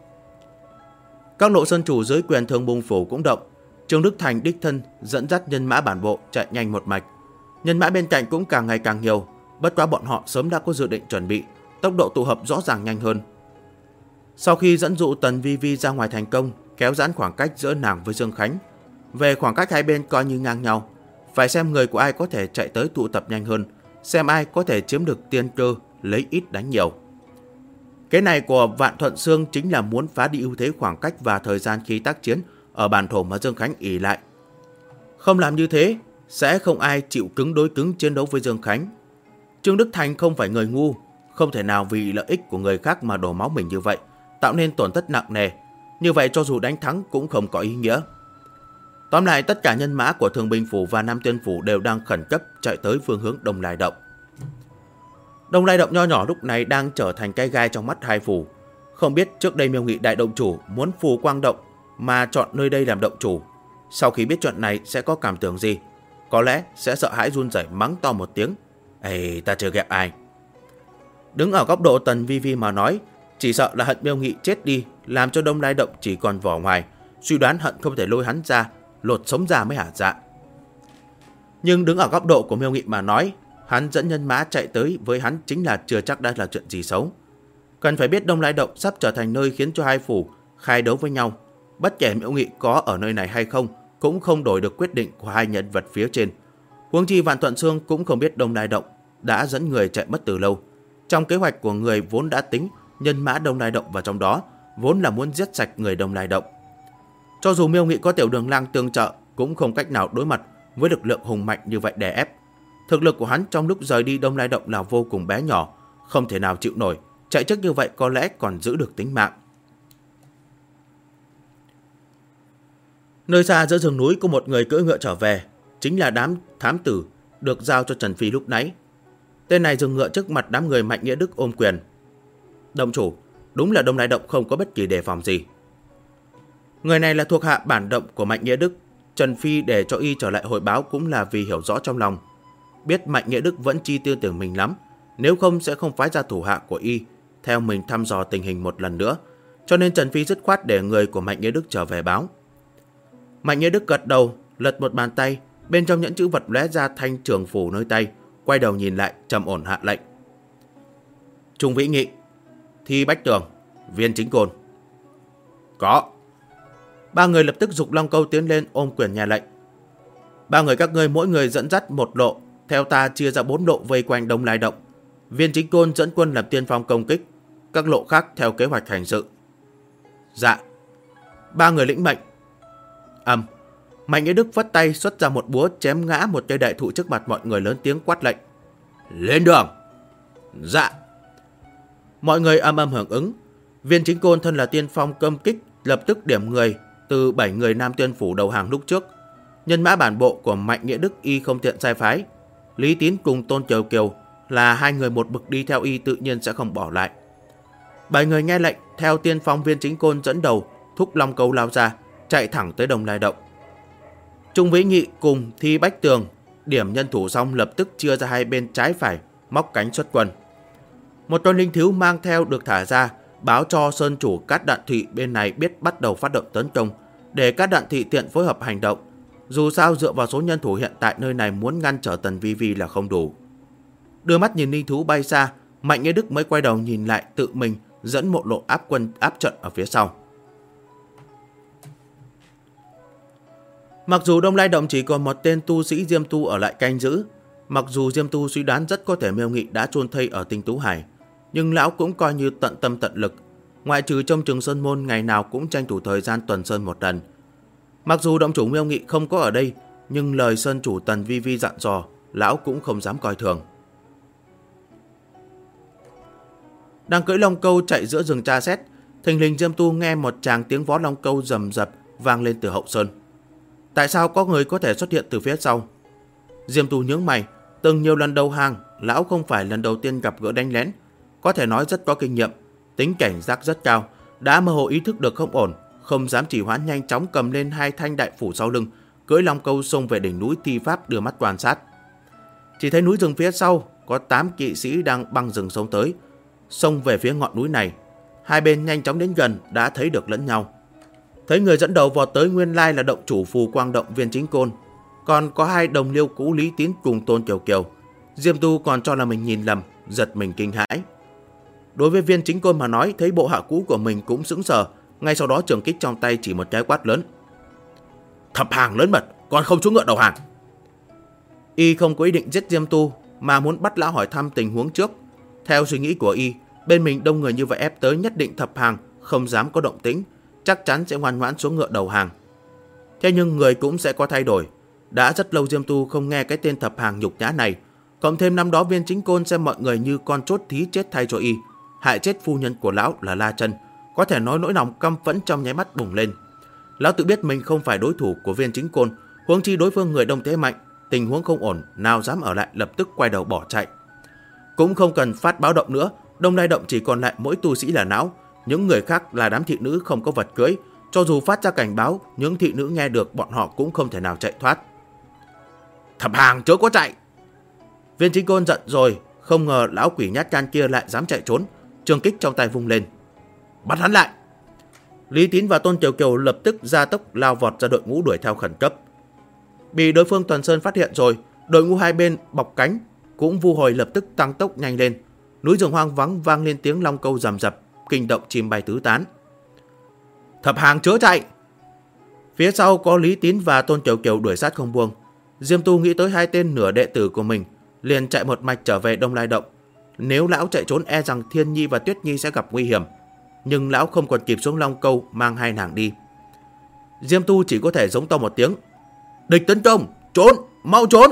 Các lộ sơn chủ dưới quyền Thường Bình Phủ cũng động. Trương Đức Thành đích thân dẫn dắt nhân mã bản bộ chạy nhanh một mạch. Nhân mã bên cạnh cũng càng ngày càng nhiều, bất quá bọn họ sớm đã có dự định chuẩn bị, tốc độ tụ hợp rõ ràng nhanh hơn. Sau khi dẫn dụ Tần Vi Vi ra ngoài thành công, kéo giãn khoảng cách giữa nàng với Dương Khánh, về khoảng cách hai bên coi như ngang nhau, phải xem người của ai có thể chạy tới tụ tập nhanh hơn, xem ai có thể chiếm được tiên cơ, lấy ít đánh nhiều. Cái này của Vạn Thuận Xương chính là muốn phá đi ưu thế khoảng cách và thời gian khi tác chiến ở bản thổ mà Dương Khánh ỷ lại. Không làm như thế, sẽ không ai chịu cứng đối cứng chiến đấu với Dương Khánh. Trương Đức Thành không phải người ngu, không thể nào vì lợi ích của người khác mà đổ máu mình như vậy, tạo nên tổn thất nặng nề. Như vậy cho dù đánh thắng cũng không có ý nghĩa. Tóm lại, tất cả nhân mã của Thường Bình Phủ và Nam Tuyên Phủ đều đang khẩn cấp chạy tới phương hướng Đông Lai Động. Đông Lai Động nho nhỏ lúc này đang trở thành cái gai trong mắt hai phủ. Không biết trước đây Miêu Nghị đại động chủ muốn Phù Quang Động mà chọn nơi đây làm động chủ, sau khi biết chuyện này sẽ có cảm tưởng gì? Có lẽ sẽ sợ hãi run rẩy mắng to một tiếng: "Ê, ta chưa gặp ai." Đứng ở góc độ Tần Vi Vi mà nói, chỉ sợ là hận Miêu Nghị chết đi, làm cho Đông Lai Động chỉ còn vỏ ngoài, suy đoán hận không thể lôi hắn ra, lột sống ra mới hả dạ. Nhưng đứng ở góc độ của Miêu Nghị mà nói, hắn dẫn nhân mã chạy tới với hắn chính là chưa chắc đã là chuyện gì xấu. Cần phải biết Đông Lai Động sắp trở thành nơi khiến cho hai phủ khai đấu với nhau. Bất kể Miêu Nghị có ở nơi này hay không, cũng không đổi được quyết định của hai nhân vật phía trên. Huống chi Vạn Thuận Xương cũng không biết Đông Lai Động đã dẫn người chạy mất từ lâu. Trong kế hoạch của người vốn đã tính nhân mã Đông Lai Động vào trong đó, vốn là muốn giết sạch người Đông Lai Động. Cho dù Miêu Nghị có Tiểu Đường Lang tương trợ, cũng không cách nào đối mặt với lực lượng hùng mạnh như vậy đè ép. Thực lực của hắn trong lúc rời đi Đông Lai Động là vô cùng bé nhỏ, không thể nào chịu nổi, chạy trước như vậy có lẽ còn giữ được tính mạng. Nơi xa giữa rừng núi có một người cưỡi ngựa trở về, chính là đám thám tử được giao cho Trần Phi lúc nãy. Tên này dừng ngựa trước mặt đám người Mạnh Nghĩa Đức ôm quyền: "Động chủ, đúng là Đông Lai Động không có bất kỳ đề phòng gì." Người này là thuộc hạ bản động của Mạnh Nghĩa Đức. Trần Phi để cho y trở lại hội báo cũng là vì hiểu rõ trong lòng. biết Mạnh Nghĩa Đức vẫn chi tiêu tưởng mình lắm, nếu không sẽ không phái ra thủ hạ của y theo mình thăm dò tình hình một lần nữa, cho nên Trần Phi dứt khoát để người của Mạnh Nghĩa Đức trở về báo. Mạnh Nghĩa Đức gật đầu, lật một bàn tay, bên trong nhẫn chữ vật lóe ra thanh trường phủ nơi tay, quay đầu nhìn lại trầm ổn hạ lệnh. Trung Vĩ Nghị, Thi Bách Tường, Viên Chính Côn. Có. Ba người lập tức giục Long Câu tiến lên ôm quyền nhà lệnh. Ba người các ngươi mỗi người dẫn dắt một lộ, theo ta chia ra 4 lộ vây quanh Đông Lai Động. Viên Chính Côn dẫn quân làm tiên phong công kích, các lộ khác theo kế hoạch hành sự. Dạ. Ba người lĩnh mệnh. Mạnh Nghĩa Đức phất tay xuất ra một búa chém ngã một cây đại thụ trước mặt mọi người, lớn tiếng quát lệnh. Lên đường. Dạ. Mọi người âm hưởng ứng. Viên Chính Côn thân là tiên phong công kích, lập tức điểm người từ 7 người Nam Tuyên Phủ đầu hàng lúc trước. Nhân mã bản bộ của Mạnh Nghĩa Đức y không tiện sai phái. Lý Tín cùng Tôn Kiều Kiều là hai người một bực đi theo y, tự nhiên sẽ không bỏ lại. 7 người nghe lệnh theo tiên phong Viên Chính Côn dẫn đầu, thúc Long Câu lao ra, chạy thẳng tới Đông Lai Động. Trung Vĩ Nghị cùng Thi Bách Tường điểm nhân thủ xong lập tức chia ra hai bên trái phải, móc cánh xuất quân. Một con linh thiếu mang theo được thả ra, báo cho Sơn chủ Cát Đạn Thị bên này biết bắt đầu phát động tấn công, để Cát Đạn Thị tiện phối hợp hành động. Dù sao dựa vào số nhân thủ hiện tại nơi này muốn ngăn trở Tần Vi Vi là không đủ. Đưa mắt nhìn linh thú bay xa, Mạnh Nghĩa Đức mới quay đầu nhìn lại, tự mình dẫn một lộ áp quân áp trận ở phía sau. Mặc dù Đông Lai Động chỉ còn một tên tu sĩ Diêm Tu ở lại canh giữ, mặc dù Diêm Tu suy đoán rất có thể Miêu Nghị đã chôn thây ở Tinh Tú Hải, nhưng lão cũng coi như tận tâm tận lực, ngoại trừ trong Trường Sơn Môn ngày nào cũng tranh thủ thời gian tuần sơn một lần. Mặc dù động chủ Miêu Nghị không có ở đây, nhưng lời sơn chủ Tần Vi Vi dặn dò, lão cũng không dám coi thường. Đang cưỡi Long Câu chạy giữa rừng tra xét, thình lình Diêm Tu nghe một tràng tiếng vó Long Câu rầm rập vang lên từ hậu sơn. Tại sao có người có thể xuất hiện từ phía sau? Diêm Tu nhướng mày, từng nhiều lần đầu hàng, lão không phải lần đầu tiên gặp gỡ đánh lén, có thể nói rất có kinh nghiệm, tính cảnh giác rất cao, đã mơ hồ ý thức được không ổn, không dám trì hoãn, nhanh chóng cầm lên hai thanh đại phủ sau lưng, cưỡi Long Câu xông về đỉnh núi thi pháp, đưa mắt quan sát. Chỉ thấy núi rừng phía sau có 8 kỵ sĩ đang băng rừng xông tới, xông về phía ngọn núi này. Hai bên nhanh chóng đến gần đã thấy được lẫn nhau. Thấy người dẫn đầu vọt tới nguyên lai là động chủ Phù Quang Động Viên Chính Côn, còn có hai đồng liêu cũ Lý Tín cùng Tôn Kiều Kiều. Diêm Tu còn cho là mình nhìn lầm, giật mình kinh hãi. Đối với Viên Chính Côn mà nói, thấy bộ hạ cũ của mình cũng sững sờ, ngay sau đó trường kích trong tay chỉ một cái quát lớn. Thập hàng lớn mật, còn không xuống ngựa đầu hàng. Y không có ý định giết Diêm Tu, mà muốn bắt lão hỏi thăm tình huống trước. Theo suy nghĩ của Y, bên mình đông người như vậy ép tới, nhất định thập hàng không dám có động tĩnh, chắc chắn sẽ ngoan ngoãn xuống ngựa đầu hàng. Thế nhưng người cũng sẽ có thay đổi. Đã rất lâu Diêm Tu không nghe cái tên thập hàng nhục nhã này, cộng thêm năm đó Viên Chính Côn xem mọi người như con chốt thí chết thay cho Y, hại chết phu nhân của lão là La Chân, có thể nói nỗi lòng căm phẫn trong nháy mắt bùng lên. Lão tự biết mình không phải đối thủ của Viên Chính Côn, huống chi đối phương người đông thế mạnh, tình huống không ổn, nào dám ở lại, lập tức quay đầu bỏ chạy. Cũng không cần phát báo động nữa, Đông Lai Động chỉ còn lại mỗi tu sĩ là não, những người khác là đám thị nữ không có vật cưỡi, cho dù phát ra cảnh báo, những thị nữ nghe được bọn họ cũng không thể nào chạy thoát. Thập hàng chớ có chạy! Viên Chính Côn giận rồi, không ngờ lão quỷ nhát gan kia lại dám chạy trốn, trường kích trong tay vung lên. Bắt hắn lại! Lý Tín và Tôn Kiều Kiều lập tức gia tốc lao vọt ra đội ngũ đuổi theo khẩn cấp. Bị đối phương Tuần Sơn phát hiện rồi, đội ngũ hai bên bọc cánh cũng vu hồi lập tức tăng tốc nhanh lên. Núi rừng hoang vắng vang lên tiếng Long Câu rầm rập, kinh động chim bay tứ tán. Thập hàng chớ chạy! Phía sau có Lý Tín và Tôn Kiều Kiều đuổi sát không buông. Diêm Tu nghĩ tới hai tên nửa đệ tử của mình, liền chạy một mạch trở về Đông Lai Động. Nếu lão chạy trốn e rằng Thiên Nhi và Tuyết Nhi sẽ gặp nguy hiểm, nhưng lão không còn kịp xuống Long Câu mang hai nàng đi. Diêm Tu chỉ có thể giống to một tiếng. Địch tấn công! Trốn! Mau trốn!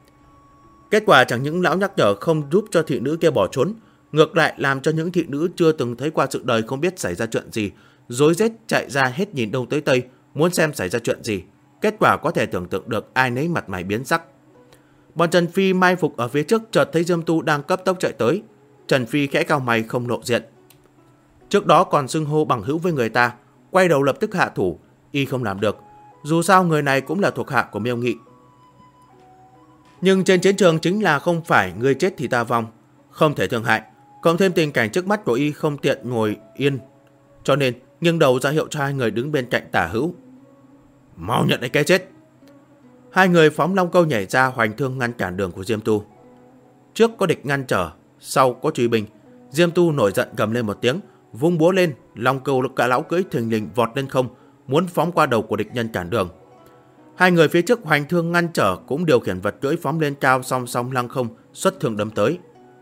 Kết quả chẳng những lão nhắc nhở không giúp cho thị nữ kia bỏ trốn, ngược lại làm cho những thị nữ chưa từng thấy qua sự đời không biết xảy ra chuyện gì, rối rít chạy ra hết nhìn đông tới tây, muốn xem xảy ra chuyện gì. Kết quả có thể tưởng tượng được, ai nấy mặt mày biến sắc. Bọn Trần Phi mai phục ở phía trước chợt thấy Diêm Tu đang cấp tốc chạy tới. Trần Phi khẽ cau mày không lộ diện. Trước đó còn xưng hô bằng hữu với người ta, quay đầu lập tức hạ thủ, y không làm được. Dù sao người này cũng là thuộc hạ của Miêu Nghị. Nhưng trên chiến trường chính là không phải người chết thì ta vong, không thể thương hại. Cộng thêm tình cảnh trước mắt của y không tiện ngồi yên, cho nên nghiêng đầu ra hiệu cho hai người đứng bên cạnh tả hữu. Mau nhận lấy cái chết. Hai người phóng long câu nhảy ra hoành thương ngăn cản đường của Diêm Tu. Trước có địch ngăn trở, sau có truy binh. Diêm Tu nổi giận gầm lên một tiếng, vung búa lên, long câu cả lão cưỡi thình lình vọt lên không, muốn phóng qua đầu của địch nhân cản đường. Hai người phía trước hoành thương ngăn trở cũng điều khiển vật cưỡi phóng lên cao song song lăng không, xuất thương đâm tới.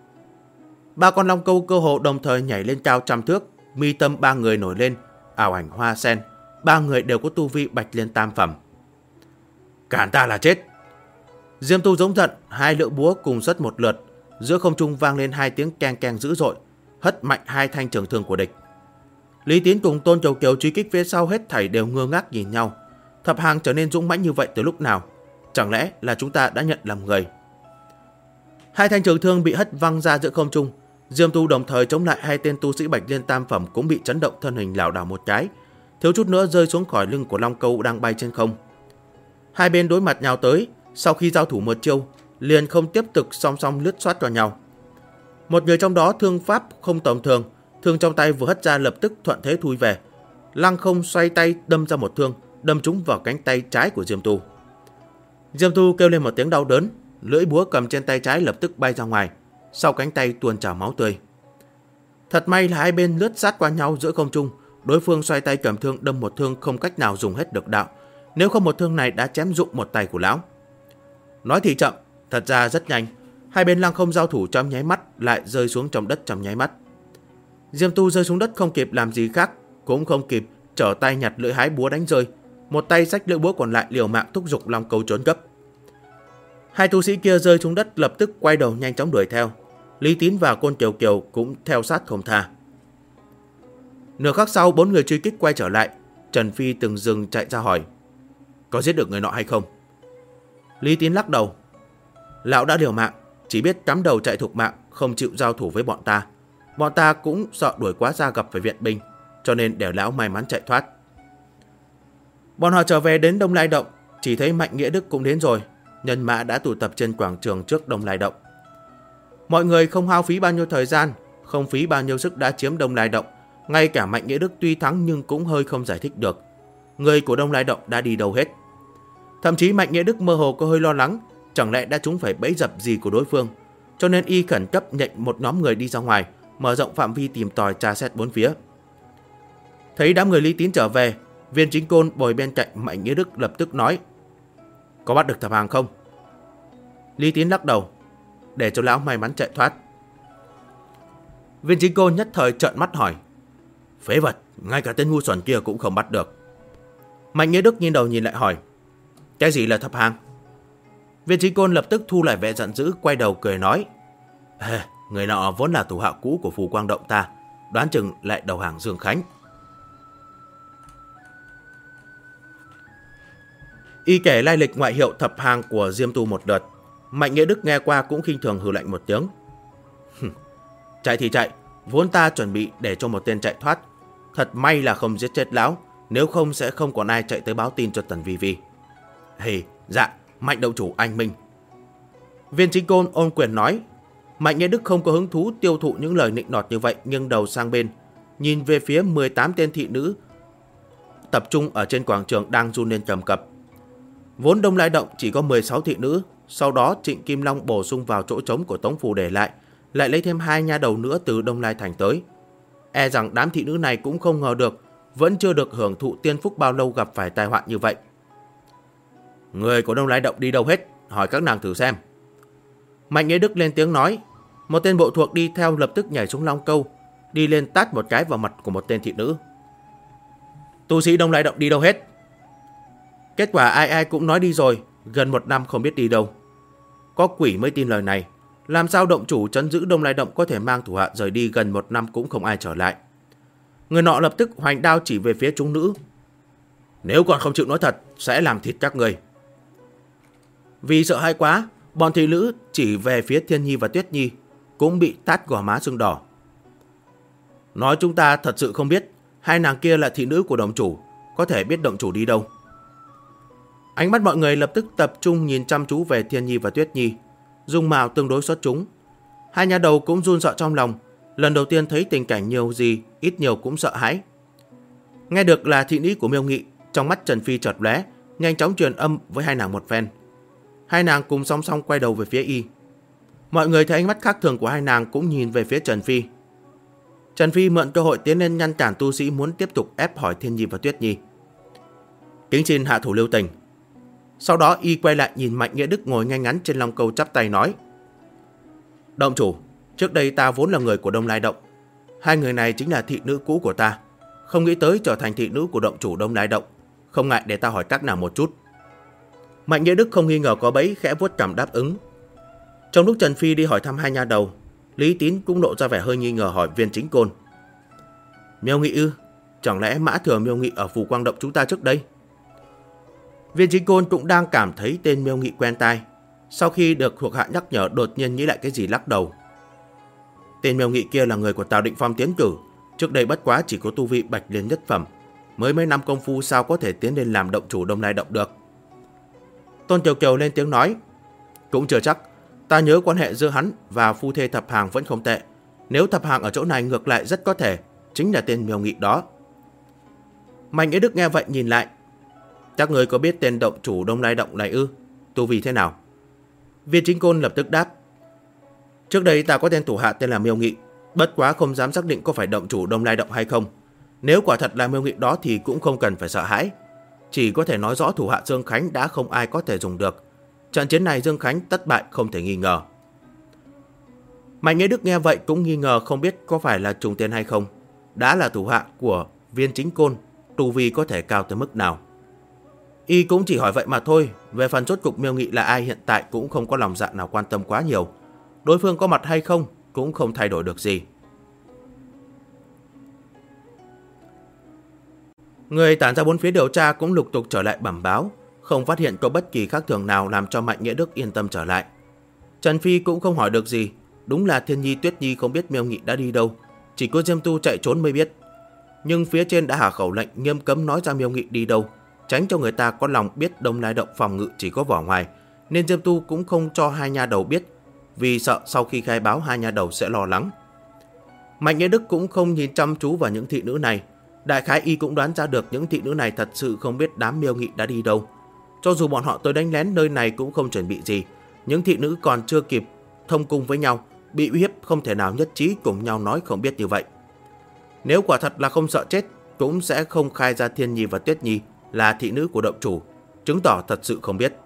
Ba con long câu cơ hồ đồng thời nhảy lên cao trăm thước, mi tâm ba người nổi lên, ảo ảnh hoa sen. Ba người đều có tu vi bạch liên tam phẩm. Cản ta là chết. Diêm Tu giống giận, hai lưỡi búa cùng xuất một lượt, giữa không trung vang lên hai tiếng keng keng dữ dội, hất mạnh hai thanh trường thương của địch. Lý Tín cùng Tôn Kiều Kiều truy kích phía sau hết thảy đều ngơ ngác nhìn nhau. Thập Hàng trở nên dũng mãnh như vậy từ lúc nào? Chẳng lẽ là chúng ta đã nhận lầm người? Hai thanh trường thương bị hất văng ra giữa không trung. Diêm Tu đồng thời chống lại hai tên tu sĩ bạch liên tam phẩm cũng bị chấn động thân hình lảo đảo một cái, thiếu chút nữa rơi xuống khỏi lưng của long câu đang bay trên không. Hai bên đối mặt nhào tới, sau khi giao thủ một chiêu, liền không tiếp tục song song lướt xoát vào nhau. Một người trong đó thương pháp không tầm thường, thương trong tay vừa hất ra lập tức thuận thế thui về, lăng không xoay tay đâm ra một thương, đâm trúng vào cánh tay trái của Diêm Tu. Diêm Tu kêu lên một tiếng đau đớn, lưỡi búa cầm trên tay trái lập tức bay ra ngoài, sau cánh tay tuôn trào máu tươi. Thật may là hai bên lướt sát qua nhau giữa không trung, đối phương xoay tay cầm thương đâm một thương không cách nào dùng hết được đạo, nếu không một thương này đã chém rụng một tay của lão. Nói thì chậm, thật ra rất nhanh, hai bên lăng không giao thủ trong nháy mắt lại rơi xuống trong đất trong nháy mắt. Diêm Tu rơi xuống đất không kịp làm gì khác, cũng không kịp trở tay nhặt lưỡi hái búa đánh rơi, một tay xách lưỡi búa còn lại liều mạng thúc giục long câu trốn gấp. Hai tu sĩ kia rơi xuống đất lập tức quay đầu nhanh chóng đuổi theo. Lý Tín và Côn Kiều Kiều cũng theo sát không tha. Nửa khắc sau, bốn người truy kích quay trở lại. Trần Phi từng dừng chạy ra hỏi: có giết được người nọ hay không? Lý Tín lắc đầu: lão đã liều mạng, chỉ biết cắm đầu chạy thục mạng, không chịu giao thủ với bọn ta. Bọn ta cũng sợ đuổi quá ra gặp phải viện binh, cho nên để lão may mắn chạy thoát. Bọn họ trở về đến Đông Lai Động, chỉ thấy Mạnh Nghĩa Đức cũng đến rồi. Nhân mã đã tụ tập trên quảng trường trước Đông Lai Động. Mọi người không hao phí bao nhiêu thời gian, không phí bao nhiêu sức đã chiếm Đông Lai Động. Ngay cả Mạnh Nghĩa Đức tuy thắng nhưng cũng hơi không giải thích được người của Đông Lai Động đã đi đâu hết. Thậm chí Mạnh Nghĩa Đức mơ hồ có hơi lo lắng, chẳng lẽ đã trúng phải bẫy dập gì của đối phương, cho nên y khẩn cấp nhệnh một nhóm người đi ra ngoài, mở rộng phạm vi tìm tòi tra xét bốn phía. Thấy đám người Lý Tín trở về, Viên Chính Côn bồi bên cạnh Mạnh Nghĩa Đức lập tức nói: có bắt được Thập Hàng không? Lý Tín lắc đầu: để cho lão may mắn chạy thoát. Viên Chính Côn nhất thời trợn mắt hỏi: phế vật, ngay cả tên ngu xuẩn kia cũng không bắt được. Mạnh Nghĩa Đức nhìn đầu nhìn lại hỏi: cái gì là Thập Hàng? Viên Chính Côn lập tức thu lại vẻ giận dữ, quay đầu cười nói: người nọ vốn là thủ hạ cũ của Phù Quang Động ta, đoán chừng lại đầu hàng Dương Khánh. Y kể lai lịch ngoại hiệu Thập Hàng của Diêm Tu một lượt. Mạnh Nghĩa Đức nghe qua cũng khinh thường hừ lạnh một tiếng: chạy thì chạy, vốn ta chuẩn bị để cho một tên chạy thoát. Thật may là không giết chết lão, nếu không sẽ không còn ai chạy tới báo tin cho Tần Vi Vi. Dạ, Mạnh động chủ anh minh. Viên Chính Côn ôn quyền nói. Mạnh Nghĩa Đức không có hứng thú tiêu thụ những lời nịnh nọt như vậy, nghiêng đầu sang bên, nhìn về phía 18 tên thị nữ tập trung ở trên quảng trường đang run lên cầm cập. Vốn Đông Lai Động chỉ có 16 thị nữ, sau đó Trịnh Kim Long bổ sung vào chỗ trống của Tống Phù để lại lấy thêm 2 nha đầu nữa từ Đông Lai Thành tới. E rằng đám thị nữ này cũng không ngờ được, vẫn chưa được hưởng thụ tiên phúc bao lâu gặp phải tai họa như vậy. Người của Đông Lai Động đi đâu hết, hỏi các nàng thử xem. Mạnh Nghĩa Đức lên tiếng nói. Một tên bộ thuộc đi theo lập tức nhảy xuống long câu, đi lên tát một cái vào mặt của một tên thị nữ. Tu sĩ Đông Lai Động đi đâu hết? Kết quả ai ai cũng nói đi rồi, gần 1 năm không biết đi đâu. Có quỷ mới tin lời này. Làm sao động chủ trấn giữ Đông Lai Động có thể mang thủ hạ rời đi gần 1 năm cũng không ai trở lại. Người nọ lập tức hoành đao chỉ về phía chúng nữ. Nếu còn không chịu nói thật, sẽ làm thịt các người. Vì sợ hãi quá, bọn thị nữ chỉ về phía Thiên Nhi và Tuyết Nhi, cũng bị tát gò má sưng đỏ. Nói chúng ta thật sự không biết, hai nàng kia là thị nữ của động chủ, có thể biết động chủ đi đâu. Ánh mắt mọi người lập tức tập trung nhìn chăm chú về Thiên Nhi và Tuyết Nhi. Dung mạo tương đối xuất chúng. Hai nhà đầu cũng run sợ trong lòng. Lần đầu tiên thấy tình cảnh nhiều gì, ít nhiều cũng sợ hãi. Nghe được là thị nữ của Miêu Nghị, trong mắt Trần Phi chợt lóe, nhanh chóng truyền âm với hai nàng một phen. Hai nàng cùng song song quay đầu về phía y. Mọi người thấy ánh mắt khác thường của hai nàng cũng nhìn về phía Trần Phi. Trần Phi mượn cơ hội tiến lên ngăn cản tu sĩ muốn tiếp tục ép hỏi Thiên Nhi và Tuyết Nhi. Kính xin hạ thủ lưu tình. Sau đó y quay lại nhìn Mạnh Nghĩa Đức ngồi ngay ngắn trên long câu chắp tay nói: Động chủ, trước đây ta vốn là người của Đông Lai Động. Hai người này chính là thị nữ cũ của ta. Không nghĩ tới trở thành thị nữ của động chủ Đông Lai Động. Không ngại để ta hỏi các nàng một chút. Mạnh Nghĩa Đức không nghi ngờ có bẫy, khẽ vuốt cằm đáp ứng. Trong lúc Trần Phi đi hỏi thăm hai nha đầu, Lý Tín cũng lộ ra vẻ hơi nghi ngờ hỏi Viên Chính Côn: Miêu Nghị ư? Chẳng lẽ Mã Thừa Miêu Nghị ở Phù Quang Động chúng ta trước đây? Viên Chính Côn cũng đang cảm thấy tên Miêu Nghị quen tai. Sau khi được thuộc hạ nhắc nhở, đột nhiên nghĩ lại cái gì lắc đầu. Tên Miêu Nghị kia là người của Tào Định Phong tiến cử. Trước đây bất quá chỉ có tu vi bạch liên nhất phẩm, mới mấy năm công phu sao có thể tiến lên làm động chủ Đông Lai Động được. Tôn Kiều Kiều lên tiếng nói: Cũng chưa chắc. Ta nhớ quan hệ giữa hắn và phu thê Thập Hàng vẫn không tệ. Nếu Thập Hàng ở chỗ này ngược lại rất có thể chính là tên Miêu Nghị đó. Mạnh Nghĩa Đức nghe vậy nhìn lại: Các người có biết tên động chủ Đông Lai Động này ư? Tu vi thế nào? Viên Chính Côn lập tức đáp: Trước đây ta có tên thủ hạ tên là Miêu Nghị, bất quá không dám xác định có phải động chủ Đông Lai Động hay không. Nếu quả thật là Miêu Nghị đó thì cũng không cần phải sợ hãi. Chỉ có thể nói rõ thủ hạ Dương Khánh đã không ai có thể dùng được. Trận chiến này Dương Khánh tất bại không thể nghi ngờ. Mạnh Nghĩa Đức nghe vậy cũng nghi ngờ không biết có phải là trùng tên hay không. Đã là thủ hạ của Viên Chính Côn, tu vi có thể cao tới mức nào. Y cũng chỉ hỏi vậy mà thôi. Về phần rốt cục Miêu Nghị là ai hiện tại cũng không có lòng dạ nào quan tâm quá nhiều. Đối phương có mặt hay không cũng không thay đổi được gì. Người tản ra bốn phía điều tra cũng lục tục trở lại bẩm báo, không phát hiện có bất kỳ khác thường nào làm cho Mạnh Nghĩa Đức yên tâm trở lại. Trần Phi cũng không hỏi được gì. Đúng là Thiên Nhi Tuyết Nhi không biết Miêu Nghị đã đi đâu, chỉ có Diêm Tu chạy trốn mới biết. Nhưng phía trên đã hạ khẩu lệnh nghiêm cấm nói ra Miêu Nghị đi đâu, tránh cho người ta có lòng biết Đông Lai Động phòng ngự chỉ có vỏ ngoài, nên Diêm Tu cũng không cho hai nha đầu biết, vì sợ sau khi khai báo hai nha đầu sẽ lo lắng. Mạnh Nghĩa Đức cũng không nhìn chăm chú vào những thị nữ này. Đại khái y cũng đoán ra được những thị nữ này thật sự không biết đám Miêu Nghị đã đi đâu. Cho dù bọn họ tới đánh lén nơi này cũng không chuẩn bị gì. Những thị nữ còn chưa kịp thông cung với nhau, bị uy hiếp không thể nào nhất trí cùng nhau nói không biết như vậy. Nếu quả thật là không sợ chết, cũng sẽ không khai ra Thiên Nhi và Tuyết Nhi là thị nữ của động chủ, chứng tỏ thật sự không biết.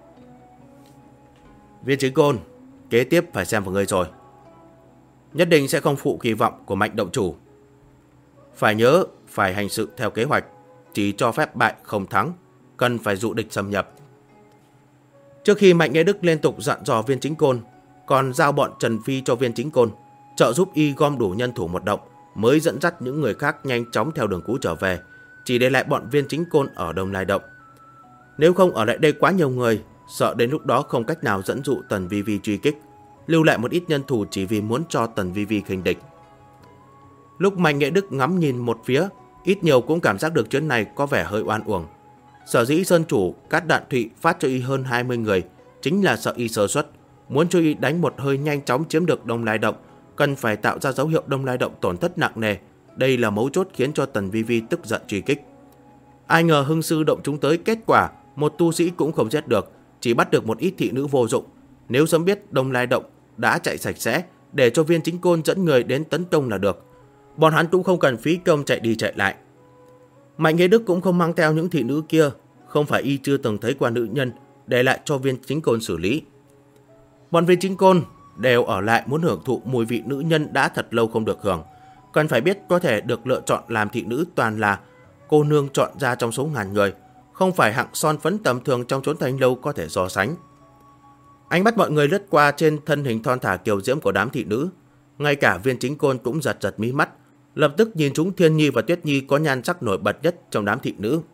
Viên Chính Côn, kế tiếp phải xem vào ngươi rồi. Nhất định sẽ không phụ kỳ vọng của Mạnh động chủ. Phải nhớ, phải hành sự theo kế hoạch, chỉ cho phép bại không thắng, cần phải dụ địch xâm nhập. Trước khi Mạnh Nghĩa Đức liên tục dặn dò Viên Chính Côn, còn giao bọn Trần Phi cho Viên Chính Côn, trợ giúp y gom đủ nhân thủ một động, mới dẫn dắt những người khác nhanh chóng theo đường cũ trở về, chỉ để lại bọn Viên Chính Côn ở Đông Lai Động. Nếu không ở lại đây quá nhiều người, sợ đến lúc đó không cách nào dẫn dụ Tần Vi Vi truy kích, lưu lại một ít nhân thủ chỉ vì muốn cho Tần Vi Vi khinh địch. Lúc Mạnh Nghĩa Đức ngắm nhìn một phía, ít nhiều cũng cảm giác được chuyến này có vẻ hơi oan uổng. Sở dĩ Sơn Chủ Cát Đạn Thụy phát cho y hơn 20 người, chính là sợ y sơ suất, muốn cho y đánh một hơi nhanh chóng chiếm được Đông Lai Động, cần phải tạo ra dấu hiệu Đông Lai Động tổn thất nặng nề. Đây là mấu chốt khiến cho Tần Vi Vi tức giận truy kích. Ai ngờ hưng sư động chúng tới, kết quả một tu sĩ cũng không giết được, chỉ bắt được một ít thị nữ vô dụng. Nếu sớm biết Đông Lai Động đã chạy sạch sẽ, để cho Viên Chính Côn dẫn người đến tấn công là được. Bọn hắn cũng không cần phí công chạy đi chạy lại. Mạnh Nghĩa Đức cũng không mang theo những thị nữ kia, không phải y chưa từng thấy qua nữ nhân, để lại cho Viên Chính Côn xử lý. Bọn Viên Chính Côn đều ở lại muốn hưởng thụ mùi vị nữ nhân đã thật lâu không được hưởng. Cần phải biết có thể được lựa chọn làm thị nữ toàn là cô nương chọn ra trong số ngàn người, không phải hạng son phấn tầm thường trong chốn thanh lâu có thể so sánh. Ánh mắt mọi người lướt qua trên thân hình thon thả kiều diễm của đám thị nữ, ngay cả Viên Chính Côn cũng giật giật mí mắt, lập tức nhìn chúng Thiên Nhi và Tuyết Nhi có nhan sắc nổi bật nhất trong đám thị nữ.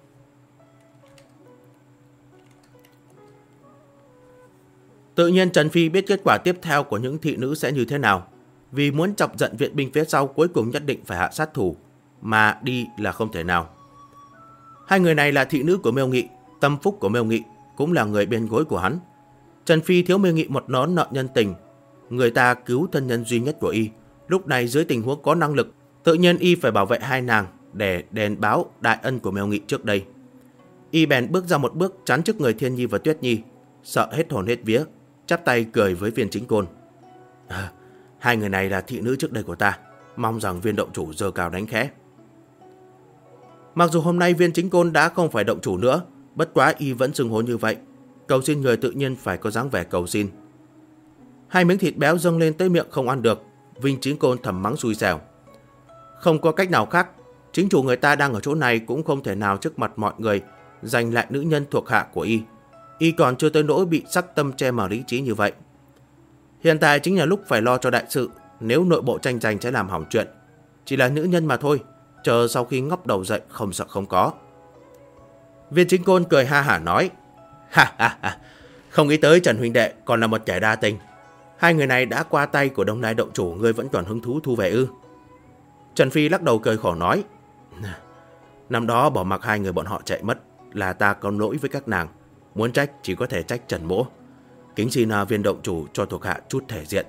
Tự nhiên Trần Phi biết kết quả tiếp theo của những thị nữ sẽ như thế nào. Vì muốn chọc giận viện binh phía sau, cuối cùng nhất định phải hạ sát thủ, mà đi là không thể nào. Hai người này là thị nữ của Miêu Nghị, tâm phúc của Miêu Nghị, cũng là người bên gối của hắn. Trần Phi thiếu Miêu Nghị một món nợ nhân tình. Người ta cứu thân nhân duy nhất của y, lúc này dưới tình huống có năng lực, tự nhiên y phải bảo vệ hai nàng để đền báo đại ân của Miêu Nghị trước đây. Y bèn bước ra một bước chắn trước người Thiên Nhi và Tuyết Nhi, sợ hết hồn hết vía, chắp tay cười với Viên Chính Côn. Hai người này là thị nữ trước đây của ta, mong rằng Viên động chủ giơ cao đánh khẽ. Mặc dù hôm nay Viên Chính Côn đã không phải động chủ nữa, bất quá y vẫn xưng hô như vậy. Cầu xin người tự nhiên phải có dáng vẻ cầu xin. Hai miếng thịt béo dâng lên tới miệng không ăn được, Viên Chính Côn thầm mắng xui xẻo. Không có cách nào khác, chính chủ người ta đang ở chỗ này cũng không thể nào trước mặt mọi người giành lại nữ nhân thuộc hạ của y. Y còn chưa tới nỗi bị sắc tâm che mờ lý trí như vậy. Hiện tại chính là lúc phải lo cho đại sự, nếu nội bộ tranh giành sẽ làm hỏng chuyện. Chỉ là nữ nhân mà thôi, chờ sau khi ngóc đầu dậy không sợ không có. Viên Chính Côn cười ha hả nói, ha, không nghĩ tới Trần huynh đệ còn là một kẻ đa tình. Hai người này đã qua tay của Đông Lai động chủ, ngươi vẫn còn hứng thú thu về ư? Trần Phi lắc đầu cười khổ nói, năm đó bỏ mặc hai người bọn họ chạy mất là ta có lỗi với các nàng, muốn trách chỉ có thể trách Trần Mỗ. Kính xin Viên động chủ cho thuộc hạ chút thể diện.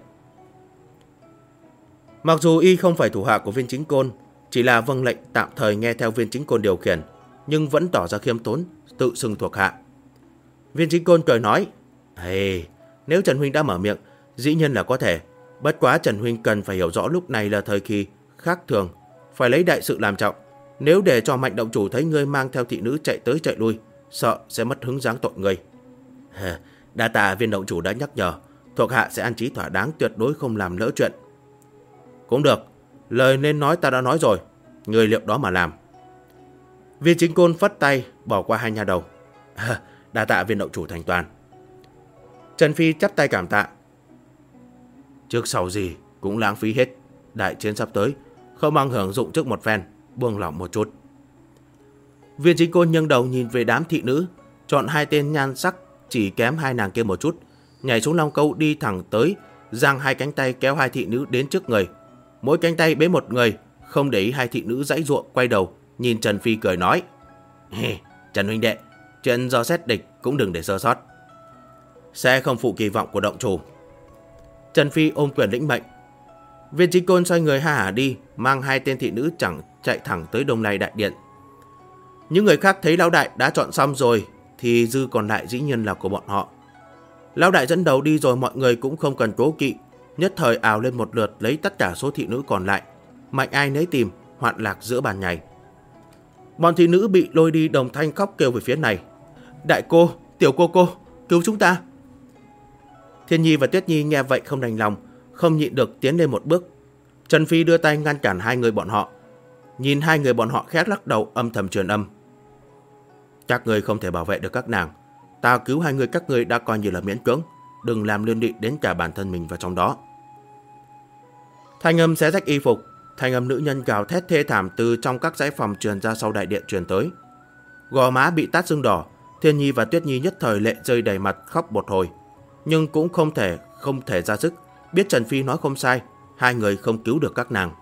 Mặc dù y không phải thủ hạ của Viên Chính Côn, chỉ là vâng lệnh tạm thời nghe theo Viên Chính Côn điều khiển, nhưng vẫn tỏ ra khiêm tốn, tự xưng thuộc hạ. Viên Chính Côn cười nói, nếu Trần huynh đã mở miệng, dĩ nhiên là có thể. Bất quá Trần huynh cần phải hiểu rõ lúc này là thời kỳ khác thường, phải lấy đại sự làm trọng. Nếu để cho Mạnh động chủ thấy ngươi mang theo thị nữ chạy tới chạy lui, sợ sẽ mất hứng dáng tội ngươi. Đa tạ Viên động chủ đã nhắc nhở, thuộc hạ sẽ an trí thỏa đáng, tuyệt đối không làm lỡ chuyện. Cũng được, lời nên nói ta đã nói rồi, ngươi liệu đó mà làm. Viên Chính Côn phất tay bỏ qua hai nha đầu. Đa tạ Viên động chủ thành toàn. Trần Phi chắp tay cảm tạ. Trước sau gì cũng lãng phí hết, đại chiến sắp tới, không bằng hưởng dụng trước một phen, buông lỏng một chút. Viên Chính Côn nghiêng đầu nhìn về đám thị nữ, chọn hai tên nhan sắc chỉ kém hai nàng kia một chút, nhảy xuống long câu đi thẳng tới, giang hai cánh tay kéo hai thị nữ đến trước người. Mỗi cánh tay bế một người, không để ý hai thị nữ giãy giụa, quay đầu nhìn Trần Phi cười nói, Trần huynh đệ, chuyện do xét địch cũng đừng để sơ sót, sẽ không phụ kỳ vọng của động chủ. Trần Phi ôm quyền lĩnh mệnh. Viên Chính Côn xoay người ha hả đi, mang hai tên thị nữ chẳng chạy thẳng tới Đông Lai đại điện. Những người khác thấy lão đại đã chọn xong rồi thì dư còn lại dĩ nhiên là của bọn họ. Lão đại dẫn đầu đi rồi, mọi người cũng không cần cố kỵ, nhất thời ào lên một lượt lấy tất cả số thị nữ còn lại, mạnh ai nấy tìm, hoạn lạc giữa bàn nhảy. Bọn thị nữ bị lôi đi đồng thanh khóc kêu về phía này, đại cô, tiểu cô, cứu chúng ta. Thiên Nhi và Tuyết Nhi nghe vậy không đành lòng, không nhịn được tiến lên một bước. Trần Phi đưa tay ngăn cản hai người bọn họ. Nhìn hai người bọn họ khẽ lắc đầu, âm thầm truyền âm, các người không thể bảo vệ được các nàng, ta cứu hai người các người đã coi như là miễn cưỡng, đừng làm liên lụy đến cả bản thân mình vào trong đó. Thanh âm xé rách y phục, thanh âm nữ nhân gào thét thê thảm từ trong các dãy phòng truyền ra sau đại điện truyền tới. Gò má bị tát sưng đỏ, Thiên Nhi và Tuyết Nhi nhất thời lệ rơi đầy mặt, khóc một hồi, nhưng cũng không thể ra sức, biết Trần Phi nói không sai, hai người không cứu được các nàng.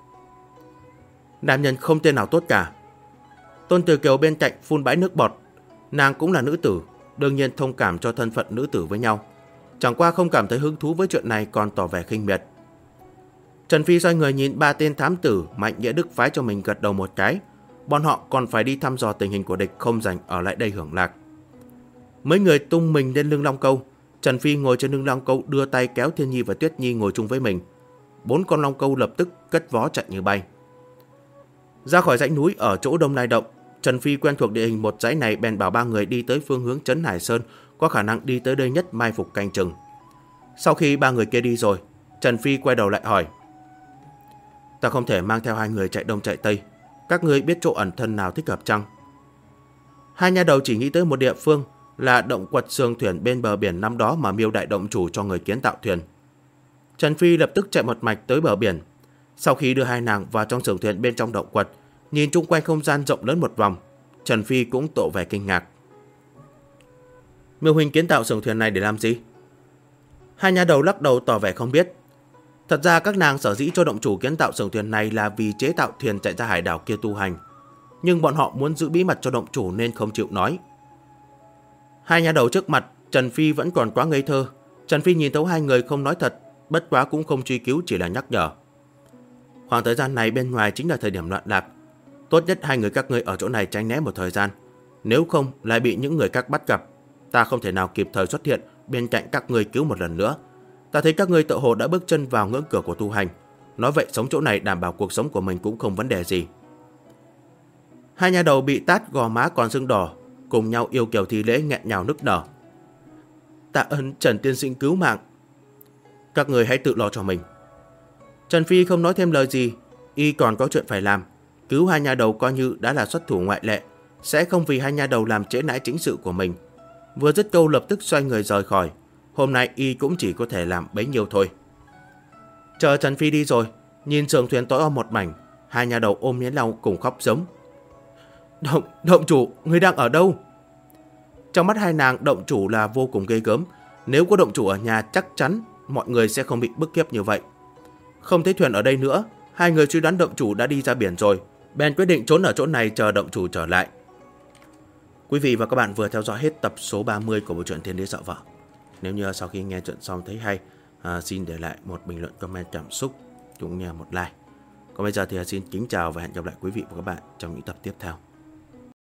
Nam nhân không tên nào tốt cả. Tôn Tử Kiều bên cạnh phun bãi nước bọt, nàng cũng là nữ tử, đương nhiên thông cảm cho thân phận nữ tử với nhau, chẳng qua không cảm thấy hứng thú với chuyện này, còn tỏ vẻ khinh miệt. Trần Phi xoay người nhìn ba tên thám tử Mạnh Nghĩa Đức phái cho mình, gật đầu một cái. Bọn họ còn phải đi thăm dò tình hình của địch, không rảnh ở lại đây hưởng lạc. Mấy người tung mình lên lưng long câu. Trần Phi ngồi trên lưng long câu, đưa tay kéo Thiên Nhi và Tuyết Nhi ngồi chung với mình. 4 con long câu lập tức cất vó chạy như bay. Ra khỏi dãy núi ở chỗ Đông Lai Động, Trần Phi quen thuộc địa hình một dãy này, bèn bảo ba người đi tới phương hướng Trấn Hải Sơn, có khả năng đi tới đây nhất, mai phục canh chừng. Sau khi ba người kia đi rồi, Trần Phi quay đầu lại hỏi, ta không thể mang theo hai người chạy đông chạy tây, các ngươi biết chỗ ẩn thân nào thích hợp chăng? Hai nha đầu chỉ nghĩ tới một địa phương, là động quật sương thuyền bên bờ biển năm đó mà Miêu đại động chủ cho người kiến tạo thuyền. Trần Phi lập tức chạy một mạch tới bờ biển. Sau khi đưa hai nàng vào trong sương thuyền bên trong động quật, nhìn chung quanh không gian rộng lớn một vòng, Trần Phi cũng tỏ vẻ kinh ngạc. Miêu huynh kiến tạo sương thuyền này để làm gì? Hai nha đầu lắc đầu tỏ vẻ không biết. Thật ra các nàng sở dĩ cho động chủ kiến tạo sương thuyền này là vì chế tạo thuyền chạy ra hải đảo kia tu hành, nhưng bọn họ muốn giữ bí mật cho động chủ nên không chịu nói. Hai nhà đầu trước mặt, Trần Phi vẫn còn quá ngây thơ. Trần Phi nhìn thấu hai người không nói thật, bất quá cũng không truy cứu, chỉ là nhắc nhở. Khoảng thời gian này bên ngoài chính là thời điểm loạn lạc. Tốt nhất hai người các ngươi ở chỗ này tránh né một thời gian. Nếu không lại bị những người các bắt gặp, ta không thể nào kịp thời xuất hiện bên cạnh các ngươi cứu một lần nữa. Ta thấy các ngươi tự hồ đã bước chân vào ngưỡng cửa của tu hành. Nói vậy sống chỗ này đảm bảo cuộc sống của mình cũng không vấn đề gì. Hai nhà đầu bị tát gò má còn sưng đỏ, cùng nhau yêu kiều thi lễ nghẹn ngào nức nở. Tạ ơn Trần tiên sinh cứu mạng. Các người hãy tự lo cho mình. Trần Phi không nói thêm lời gì, y còn có chuyện phải làm. Cứu hai nhà đầu coi như đã là xuất thủ ngoại lệ, sẽ không vì hai nhà đầu làm trễ nải chính sự của mình. Vừa dứt câu lập tức xoay người rời khỏi. Hôm nay y cũng chỉ có thể làm bấy nhiêu thôi. Chờ Trần Phi đi rồi, nhìn sườn thuyền tối om một mảnh, hai nhà đầu ôm lấy nhau cùng khóc giống. Động chủ, người đang ở đâu? Trong mắt hai nàng, động chủ là vô cùng ghê gớm. Nếu có động chủ ở nhà chắc chắn mọi người sẽ không bị bức hiếp như vậy. Không thấy thuyền ở đây nữa, hai người suy đoán động chủ đã đi ra biển rồi, bèn quyết định trốn ở chỗ này chờ động chủ trở lại. Quý vị và các bạn vừa theo dõi hết tập số 30 của bộ truyện Thiên Đế Sợ Vợ. Nếu như sau khi nghe chuyện xong thấy hay, xin để lại một bình luận comment cảm xúc cũng như một like. Còn bây giờ thì xin kính chào và hẹn gặp lại quý vị và các bạn trong những tập tiếp theo.